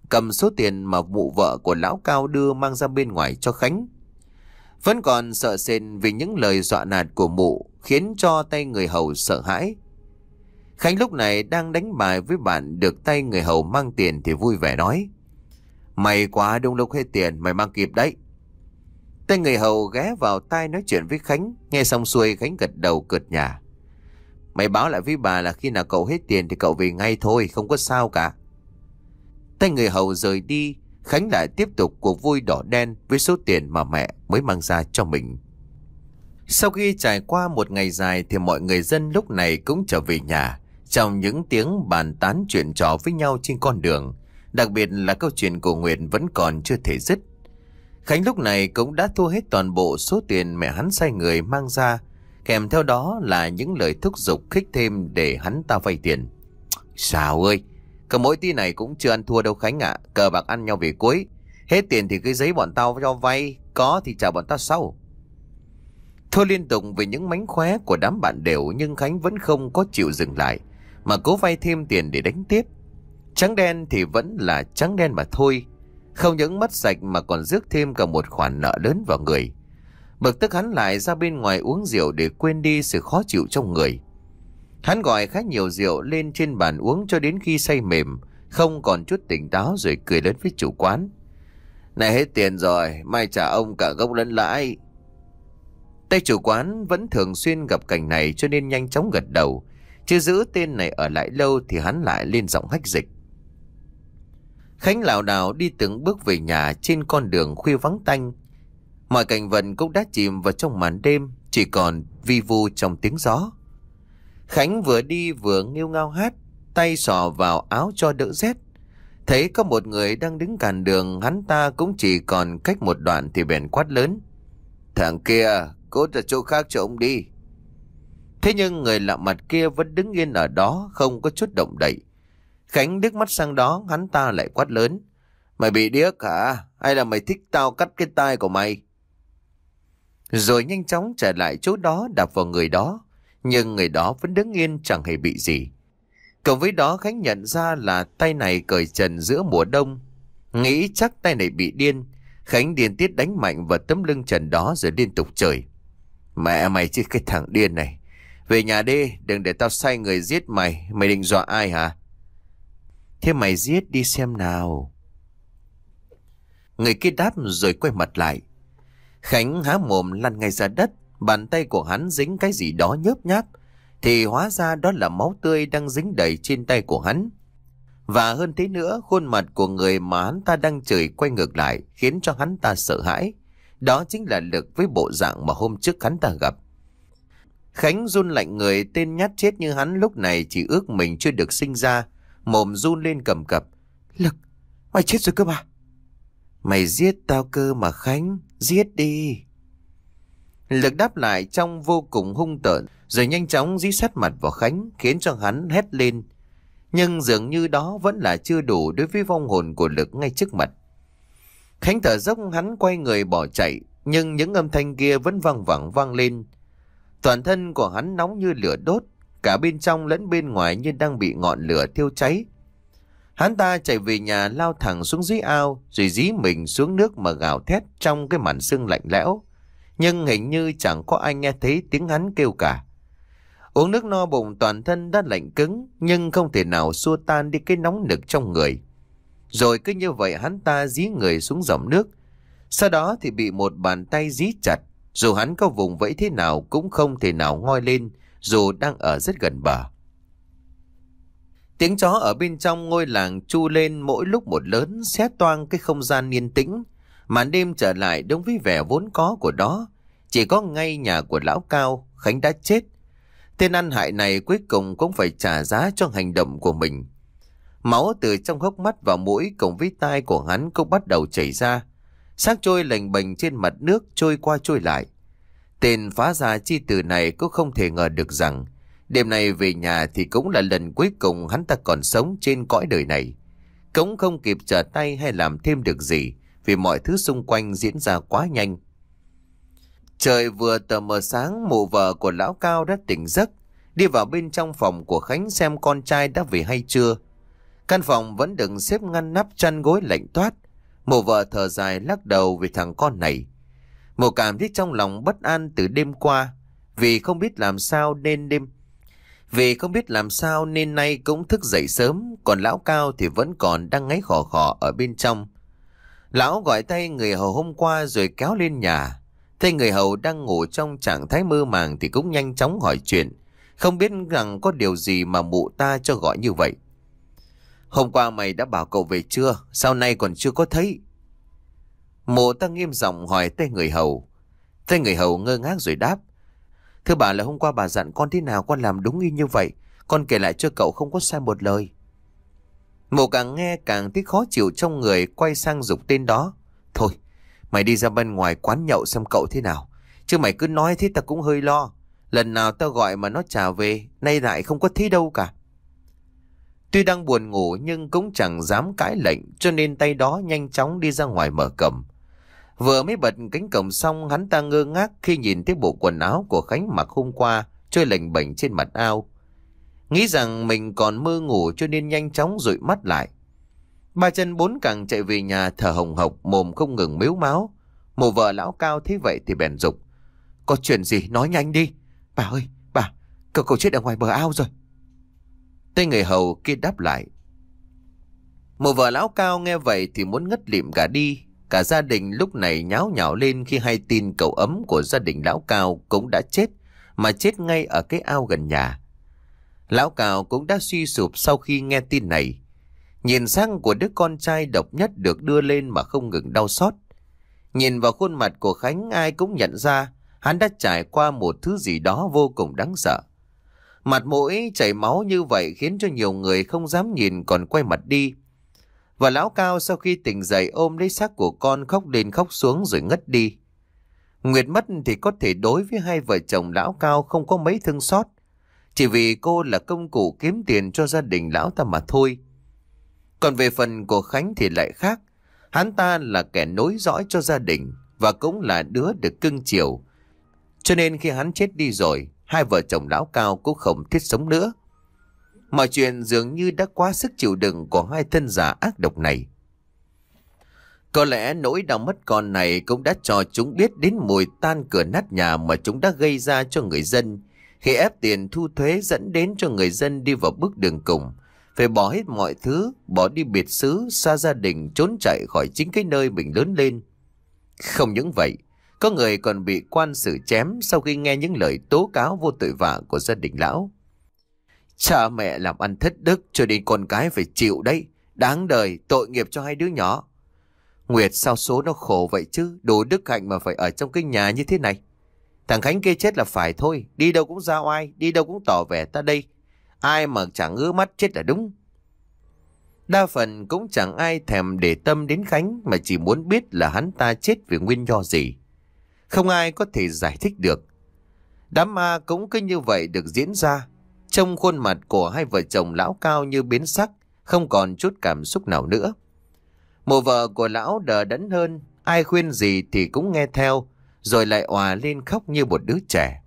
cầm số tiền mà mụ vợ của lão Cao đưa mang ra bên ngoài cho Khánh. Vẫn còn sợ sệt vì những lời dọa nạt của mụ khiến cho tay người hầu sợ hãi. Khánh lúc này đang đánh bài với bạn, được tay người hầu mang tiền thì vui vẻ nói: "Mày quá, đúng lúc hết tiền, mày mang kịp đấy." Tay người hầu ghé vào tai nói chuyện với Khánh. Nghe xong xuôi, Khánh gật đầu cợt nhả: "Mày báo lại với bà là khi nào cậu hết tiền thì cậu về ngay thôi, không có sao cả." Tay người hầu rời đi, Khánh lại tiếp tục cuộc vui đỏ đen với số tiền mà mẹ mới mang ra cho mình. Sau khi trải qua một ngày dài thì mọi người dân lúc này cũng trở về nhà, trong những tiếng bàn tán chuyện trò với nhau trên con đường. Đặc biệt là câu chuyện của Nguyệt vẫn còn chưa thể dứt. Khánh lúc này cũng đã thua hết toàn bộ số tiền mẹ hắn sai người mang ra, kèm theo đó là những lời thúc giục khích thêm để hắn ta vay tiền. "Sao ơi, cả mỗi tí này cũng chưa ăn thua đâu Khánh ạ, cờ bạc ăn nhau về cuối. Hết tiền thì cái giấy bọn tao cho vay, có thì trả bọn tao sau." Thua liên tục vì những mánh khóe của đám bạn đều, nhưng Khánh vẫn không có chịu dừng lại, mà cố vay thêm tiền để đánh tiếp. Trắng đen thì vẫn là trắng đen mà thôi, không những mất sạch mà còn rước thêm cả một khoản nợ lớn vào người. Bực tức hắn lại ra bên ngoài uống rượu để quên đi sự khó chịu trong người. Hắn gọi khá nhiều rượu lên trên bàn uống cho đến khi say mềm, không còn chút tỉnh táo, rồi cười lớn với chủ quán: "Này hết tiền rồi, mai trả ông cả gốc lẫn lãi." Tay chủ quán vẫn thường xuyên gặp cảnh này cho nên nhanh chóng gật đầu, chứ giữ tên này ở lại lâu thì hắn lại lên giọng hách dịch. Khánh lảo đảo đi từng bước về nhà trên con đường khuya vắng tanh. Mọi cảnh vật cũng đã chìm vào trong màn đêm, chỉ còn vi vu trong tiếng gió. Khánh vừa đi vừa nghêu ngao hát, tay xỏ vào áo cho đỡ rét. Thấy có một người đang đứng cản đường, hắn ta cũng chỉ còn cách một đoạn thì bèn quát lớn: "Thằng kia, cút ra chỗ khác cho ông đi." Thế nhưng người lạ mặt kia vẫn đứng yên ở đó, không có chút động đậy. Khánh đứt mắt sang đó, hắn ta lại quát lớn: "Mày bị điếc hả? Hay là mày thích tao cắt cái tai của mày?" Rồi nhanh chóng trở lại chỗ đó đạp vào người đó. Nhưng người đó vẫn đứng yên chẳng hề bị gì. Cộng với đó Khánh nhận ra là tay này cởi trần giữa mùa đông. Nghĩ chắc tay này bị điên, Khánh điên tiết đánh mạnh vào tấm lưng trần đó rồi liên tục chửi: "Mẹ mày chứ, cái thằng điên này! Về nhà đi, đừng để tao sai người giết mày. Mày định dọa ai hả?" "Thế mày giết đi xem nào." Người kia đáp rồi quay mặt lại. Khánh há mồm lăn ngay ra đất. Bàn tay của hắn dính cái gì đó nhớp nháp, thì hóa ra đó là máu tươi đang dính đầy trên tay của hắn. Và hơn thế nữa, khuôn mặt của người mà hắn ta đang chửi quay ngược lại, khiến cho hắn ta sợ hãi. Đó chính là Lực với bộ dạng mà hôm trước hắn ta gặp. Khánh run lạnh người, tên nhát chết như hắn lúc này chỉ ước mình chưa được sinh ra, mồm run lên cầm cập: "Lực, mày chết rồi cơ mà." "Mày giết tao cơ mà Khánh, giết đi." Lực đáp lại trong vô cùng hung tợn, rồi nhanh chóng dí sát mặt vào Khánh, khiến cho hắn hét lên. Nhưng dường như đó vẫn là chưa đủ đối với vong hồn của Lực ngay trước mặt. Khánh thở dốc, hắn quay người bỏ chạy, nhưng những âm thanh kia vẫn vang vẳng vang lên. Toàn thân của hắn nóng như lửa đốt, cả bên trong lẫn bên ngoài như đang bị ngọn lửa thiêu cháy. Hắn ta chạy về nhà, lao thẳng xuống dưới ao, rồi dí mình xuống nước mà gào thét trong cái màn sương lạnh lẽo. Nhưng hình như chẳng có ai nghe thấy tiếng hắn kêu cả. Uống nước no bụng, toàn thân đã lạnh cứng, nhưng không thể nào xua tan đi cái nóng nực trong người. Rồi cứ như vậy hắn ta dí người xuống dòng nước. Sau đó thì bị một bàn tay dí chặt. Dù hắn có vùng vẫy thế nào cũng không thể nào ngoi lên, dù đang ở rất gần bờ. Tiếng chó ở bên trong ngôi làng tru lên mỗi lúc một lớn, xé toang cái không gian yên tĩnh. Màn đêm trở lại đúng với vẻ vốn có của đó. Chỉ có ngay nhà của lão Cao, Khánh đã chết. Tên ăn hại này cuối cùng cũng phải trả giá cho hành động của mình. Máu từ trong hốc mắt vào mũi cùng với tai của hắn cũng bắt đầu chảy ra. Xác trôi lềnh bềnh trên mặt nước, trôi qua trôi lại. Tên phá gia chi tử này cũng không thể ngờ được rằng đêm nay về nhà thì cũng là lần cuối cùng hắn ta còn sống trên cõi đời này. Cũng không kịp trở tay hay làm thêm được gì, vì mọi thứ xung quanh diễn ra quá nhanh. Trời vừa tờ mờ sáng, mụ vợ của lão Cao đã tỉnh giấc, đi vào bên trong phòng của Khánh xem con trai đã về hay chưa. Căn phòng vẫn đừng xếp ngăn nắp chăn gối lạnh toát. Mụ vợ thở dài lắc đầu về thằng con này. Mụ cảm thấy trong lòng bất an từ đêm qua, vì không biết làm sao nên đêm Vì không biết làm sao nên nay cũng thức dậy sớm, còn lão Cao thì vẫn còn đang ngáy khò khò ở bên trong. Lão gọi tay người hầu hôm qua rồi kéo lên nhà. Thấy người hầu đang ngủ trong trạng thái mơ màng thì cũng nhanh chóng hỏi chuyện, không biết rằng có điều gì mà mụ ta cho gọi như vậy. Hôm qua mày đã bảo cậu về chưa? Sao nay còn chưa có thấy? Mụ ta nghiêm giọng hỏi tay người hầu. Tay người hầu ngơ ngác rồi đáp: Thưa bà, là hôm qua bà dặn con thế nào con làm đúng y như vậy. Con kể lại cho cậu không có sai một lời. Mụ càng nghe càng thấy khó chịu trong người, quay sang giục tên đó: Thôi, mày đi ra bên ngoài quán nhậu xem cậu thế nào. Chứ mày cứ nói thế ta cũng hơi lo. Lần nào tao gọi mà nó trả về, nay lại không có thấy đâu cả. Tuy đang buồn ngủ nhưng cũng chẳng dám cãi lệnh, cho nên tay đó nhanh chóng đi ra ngoài mở cổng. Vừa mới bật cánh cổng xong, hắn ta ngơ ngác khi nhìn thấy bộ quần áo của Khánh mặc hôm qua trôi lềnh bềnh trên mặt ao. Nghĩ rằng mình còn mơ ngủ cho nên nhanh chóng dụi mắt lại. Ba chân bốn cẳng chạy về nhà thở hồng hộc, mồm không ngừng mếu máo. Mụ vợ lão Cao thấy vậy thì bèn giục: Có chuyện gì nói nhanh đi. Bà ơi, bà, cậu cậu chết ở ngoài bờ ao rồi. Tên người hầu kia đáp lại. Mụ vợ lão Cao nghe vậy thì muốn ngất lịm cả đi. Cả gia đình lúc này nháo nhào lên khi hay tin cậu ấm của gia đình lão Cao cũng đã chết, mà chết ngay ở cái ao gần nhà. Lão Cao cũng đã suy sụp sau khi nghe tin này. Nhìn sang của đứa con trai độc nhất được đưa lên mà không ngừng đau xót. Nhìn vào khuôn mặt của Khánh, ai cũng nhận ra hắn đã trải qua một thứ gì đó vô cùng đáng sợ. Mặt mũi chảy máu như vậy khiến cho nhiều người không dám nhìn, còn quay mặt đi. Và lão Cao sau khi tỉnh dậy ôm lấy xác của con khóc lên khóc xuống rồi ngất đi. Nguyệt mất thì có thể đối với hai vợ chồng lão Cao không có mấy thương xót, chỉ vì cô là công cụ kiếm tiền cho gia đình lão ta mà thôi. Còn về phần của Khánh thì lại khác. Hắn ta là kẻ nối dõi cho gia đình và cũng là đứa được cưng chiều. Cho nên khi hắn chết đi rồi, hai vợ chồng lão Cao cũng không thiết sống nữa. Mọi chuyện dường như đã quá sức chịu đựng của hai thân giả ác độc này. Có lẽ nỗi đau mất con này cũng đã cho chúng biết đến mùi tan cửa nát nhà mà chúng đã gây ra cho người dân, khi ép tiền thu thuế dẫn đến cho người dân đi vào bước đường cùng, phải bỏ hết mọi thứ, bỏ đi biệt xứ, xa gia đình, trốn chạy khỏi chính cái nơi mình lớn lên. Không những vậy, có người còn bị quan xử chém sau khi nghe những lời tố cáo vô tội vạ của gia đình lão. Cha mẹ làm ăn thất đức cho đến con cái phải chịu đấy, đáng đời, tội nghiệp cho hai đứa nhỏ. Nguyệt sao số nó khổ vậy chứ, đủ đức hạnh mà phải ở trong cái nhà như thế này. Thằng Khánh kia chết là phải thôi, đi đâu cũng ra oai, đi đâu cũng tỏ vẻ ta đây. Ai mà chẳng ngứa mắt chết là đúng. Đa phần cũng chẳng ai thèm để tâm đến Khánh, mà chỉ muốn biết là hắn ta chết vì nguyên do gì. Không ai có thể giải thích được. Đám ma cũng cứ như vậy được diễn ra. Trong khuôn mặt của hai vợ chồng lão Cao như biến sắc, không còn chút cảm xúc nào nữa. Mụ vợ của lão đờ đẫn hơn, ai khuyên gì thì cũng nghe theo, rồi lại òa lên khóc như một đứa trẻ.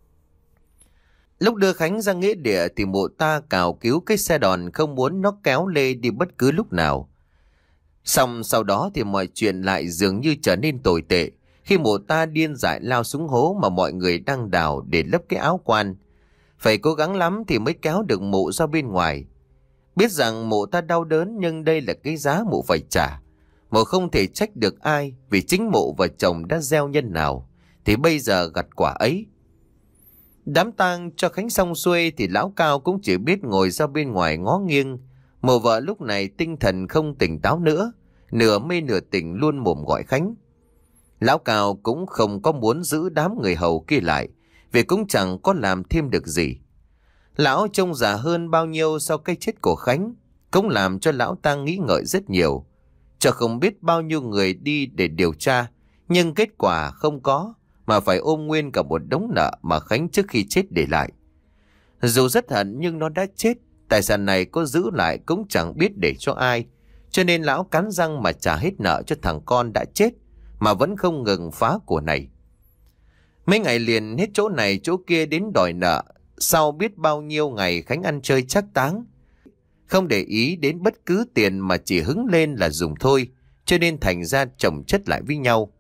Lúc đưa Khánh ra nghĩa địa thì mụ ta cào cứu cái xe đòn, không muốn nó kéo lê đi bất cứ lúc nào. Xong sau đó thì mọi chuyện lại dường như trở nên tồi tệ, khi mụ ta điên dại lao xuống hố mà mọi người đang đào để lấp cái áo quan. Phải cố gắng lắm thì mới kéo được mụ ra bên ngoài. Biết rằng mụ ta đau đớn nhưng đây là cái giá mụ phải trả. Mụ không thể trách được ai, vì chính mụ và chồng đã gieo nhân nào thì bây giờ gặt quả ấy. Đám tang cho Khánh xong xuôi thì lão Cao cũng chỉ biết ngồi ra bên ngoài ngó nghiêng. Mụ vợ lúc này tinh thần không tỉnh táo nữa, nửa mê nửa tỉnh luôn mồm gọi Khánh. Lão Cao cũng không có muốn giữ đám người hầu kia lại, vì cũng chẳng có làm thêm được gì. Lão trông già hơn bao nhiêu sau cái chết của Khánh, cũng làm cho lão ta nghĩ ngợi rất nhiều. Cho không biết bao nhiêu người đi để điều tra, nhưng kết quả không có, mà phải ôm nguyên cả một đống nợ mà Khánh trước khi chết để lại. Dù rất hận nhưng nó đã chết, tài sản này có giữ lại cũng chẳng biết để cho ai, cho nên lão cắn răng mà trả hết nợ cho thằng con đã chết, mà vẫn không ngừng phá của này. Mấy ngày liền hết chỗ này chỗ kia đến đòi nợ, sau biết bao nhiêu ngày Khánh ăn chơi chắc táng. không để ý đến bất cứ tiền mà chỉ hứng lên là dùng thôi, cho nên thành ra chồng chất lại với nhau.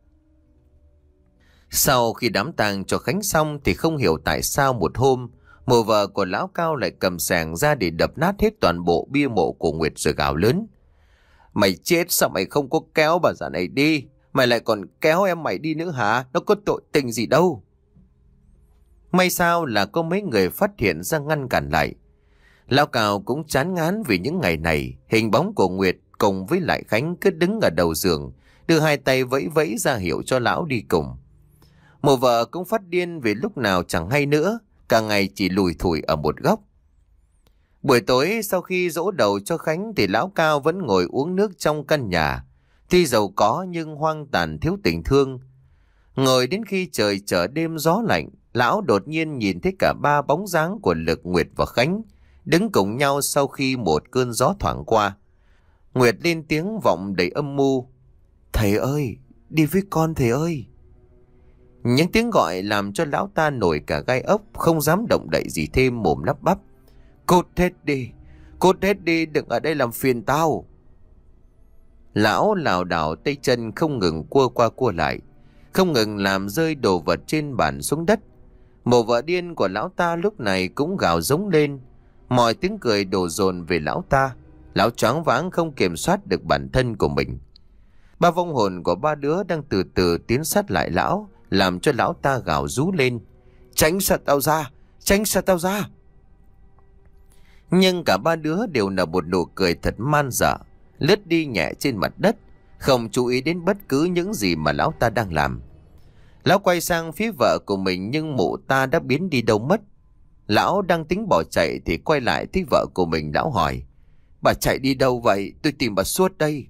Sau khi đám tang cho Khánh xong thì không hiểu tại sao một hôm, mụ vợ của lão Cao lại cầm xẻng ra để đập nát hết toàn bộ bia mộ của Nguyệt rồi gào lớn. Mày chết sao mày không có kéo bà già này đi? Mày lại còn kéo em mày đi nữa hả? Nó có tội tình gì đâu. May sao là có mấy người phát hiện ra ngăn cản lại. Lão Cao cũng chán ngán vì những ngày này, hình bóng của Nguyệt cùng với lại Khánh cứ đứng ở đầu giường, đưa hai tay vẫy vẫy ra hiệu cho lão đi cùng. Mụ vợ cũng phát điên vì lúc nào chẳng hay nữa, cả ngày chỉ lùi thủi ở một góc. Buổi tối sau khi dỗ đầu cho Khánh thì lão Cao vẫn ngồi uống nước trong căn nhà. Tuy giàu có nhưng hoang tàn thiếu tình thương. Ngồi đến khi trời trở đêm gió lạnh, lão đột nhiên nhìn thấy cả ba bóng dáng của Lực, Nguyệt và Khánh đứng cùng nhau sau khi một cơn gió thoảng qua. Nguyệt lên tiếng vọng đầy âm mưu. Thầy ơi, đi với con thầy ơi. Những tiếng gọi làm cho lão ta nổi cả gai ốc, không dám động đậy gì thêm, mồm lắp bắp. Cút hết đi, cút hết đi, đừng ở đây làm phiền tao. Lão lảo đảo tay chân không ngừng cua qua cua lại, không ngừng làm rơi đồ vật trên bàn xuống đất. Mụ vợ điên của lão ta lúc này cũng gào giống lên. Mọi tiếng cười đổ dồn về lão ta. Lão choáng váng không kiểm soát được bản thân của mình. Ba vong hồn của ba đứa đang từ từ tiến sát lại lão, làm cho lão ta gào rú lên. Tránh xa tao ra, tránh xa tao ra. Nhưng cả ba đứa đều nở một nụ cười thật man dợ, lướt đi nhẹ trên mặt đất, không chú ý đến bất cứ những gì mà lão ta đang làm. Lão quay sang phía vợ của mình nhưng mụ ta đã biến đi đâu mất. Lão đang tính bỏ chạy thì quay lại thấy vợ của mình. Lão hỏi: Bà chạy đi đâu vậy? Tôi tìm bà suốt đây.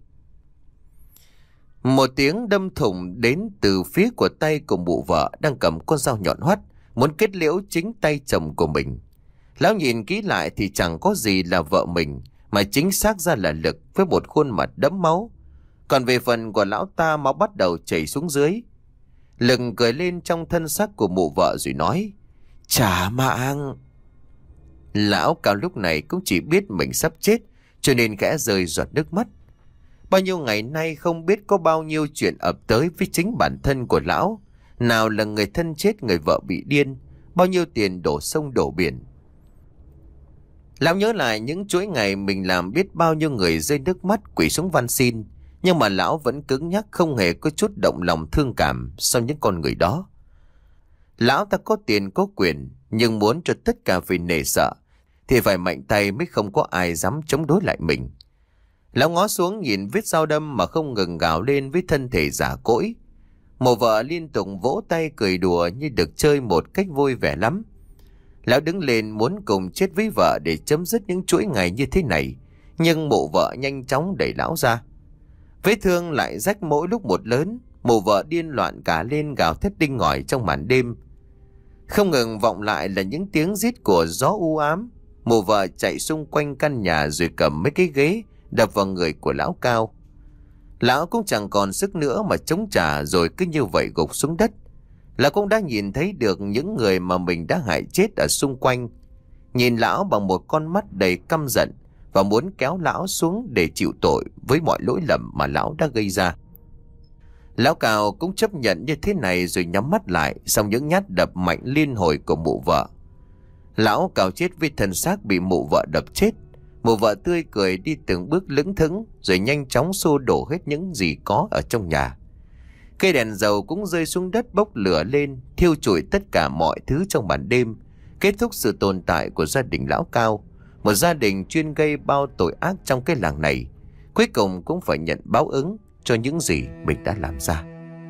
Một tiếng đâm thủng đến từ phía của tay của mụ vợ đang cầm con dao nhọn hoắt, muốn kết liễu chính tay chồng của mình. Lão nhìn kỹ lại thì chẳng có gì là vợ mình, mà chính xác ra là Lực với một khuôn mặt đẫm máu. Còn về phần của lão ta, máu bắt đầu chảy xuống dưới. Lực cười lên trong thân xác của mụ vợ rồi nói: Trả mạng. Lão Cao lúc này cũng chỉ biết mình sắp chết, cho nên khẽ rơi giọt nước mắt. Bao nhiêu ngày nay không biết có bao nhiêu chuyện ập tới với chính bản thân của lão. Nào là người thân chết, người vợ bị điên, bao nhiêu tiền đổ sông đổ biển. Lão nhớ lại những chuỗi ngày mình làm biết bao nhiêu người rơi nước mắt quỳ xuống van xin, nhưng mà lão vẫn cứng nhắc không hề có chút động lòng thương cảm sau những con người đó. Lão ta có tiền có quyền, nhưng muốn cho tất cả phải nể sợ thì phải mạnh tay mới không có ai dám chống đối lại mình. Lão ngó xuống nhìn vết dao đâm mà không ngừng gào lên với thân thể già cỗi. Mụ vợ liên tục vỗ tay cười đùa như được chơi một cách vui vẻ lắm. Lão đứng lên muốn cùng chết với vợ để chấm dứt những chuỗi ngày như thế này, nhưng mụ vợ nhanh chóng đẩy lão ra. Vết thương lại rách mỗi lúc một lớn, mụ vợ điên loạn cả lên gào thét đinh ngòi trong màn đêm. Không ngừng vọng lại là những tiếng rít của gió u ám. Mụ vợ chạy xung quanh căn nhà rồi cầm mấy cái ghế đập vào người của lão Cao. Lão cũng chẳng còn sức nữa mà chống trả, rồi cứ như vậy gục xuống đất. Lão cũng đã nhìn thấy được những người mà mình đã hại chết ở xung quanh, nhìn lão bằng một con mắt đầy căm giận và muốn kéo lão xuống để chịu tội với mọi lỗi lầm mà lão đã gây ra. Lão Cao cũng chấp nhận như thế này rồi nhắm mắt lại sau những nhát đập mạnh liên hồi của mụ vợ. Lão cào chết với thân xác bị mụ vợ đập chết. Mụ vợ tươi cười đi từng bước lững thững rồi nhanh chóng xô đổ hết những gì có ở trong nhà. Cây đèn dầu cũng rơi xuống đất bốc lửa lên, thiêu trụi tất cả mọi thứ trong màn đêm, kết thúc sự tồn tại của gia đình lão Cao, một gia đình chuyên gây bao tội ác trong cái làng này, cuối cùng cũng phải nhận báo ứng cho những gì mình đã làm ra.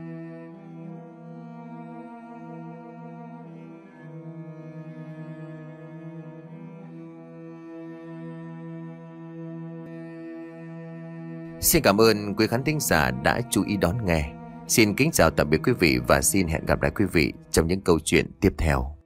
Xin cảm ơn quý khán thính giả đã chú ý đón nghe. Xin kính chào tạm biệt quý vị và xin hẹn gặp lại quý vị trong những câu chuyện tiếp theo.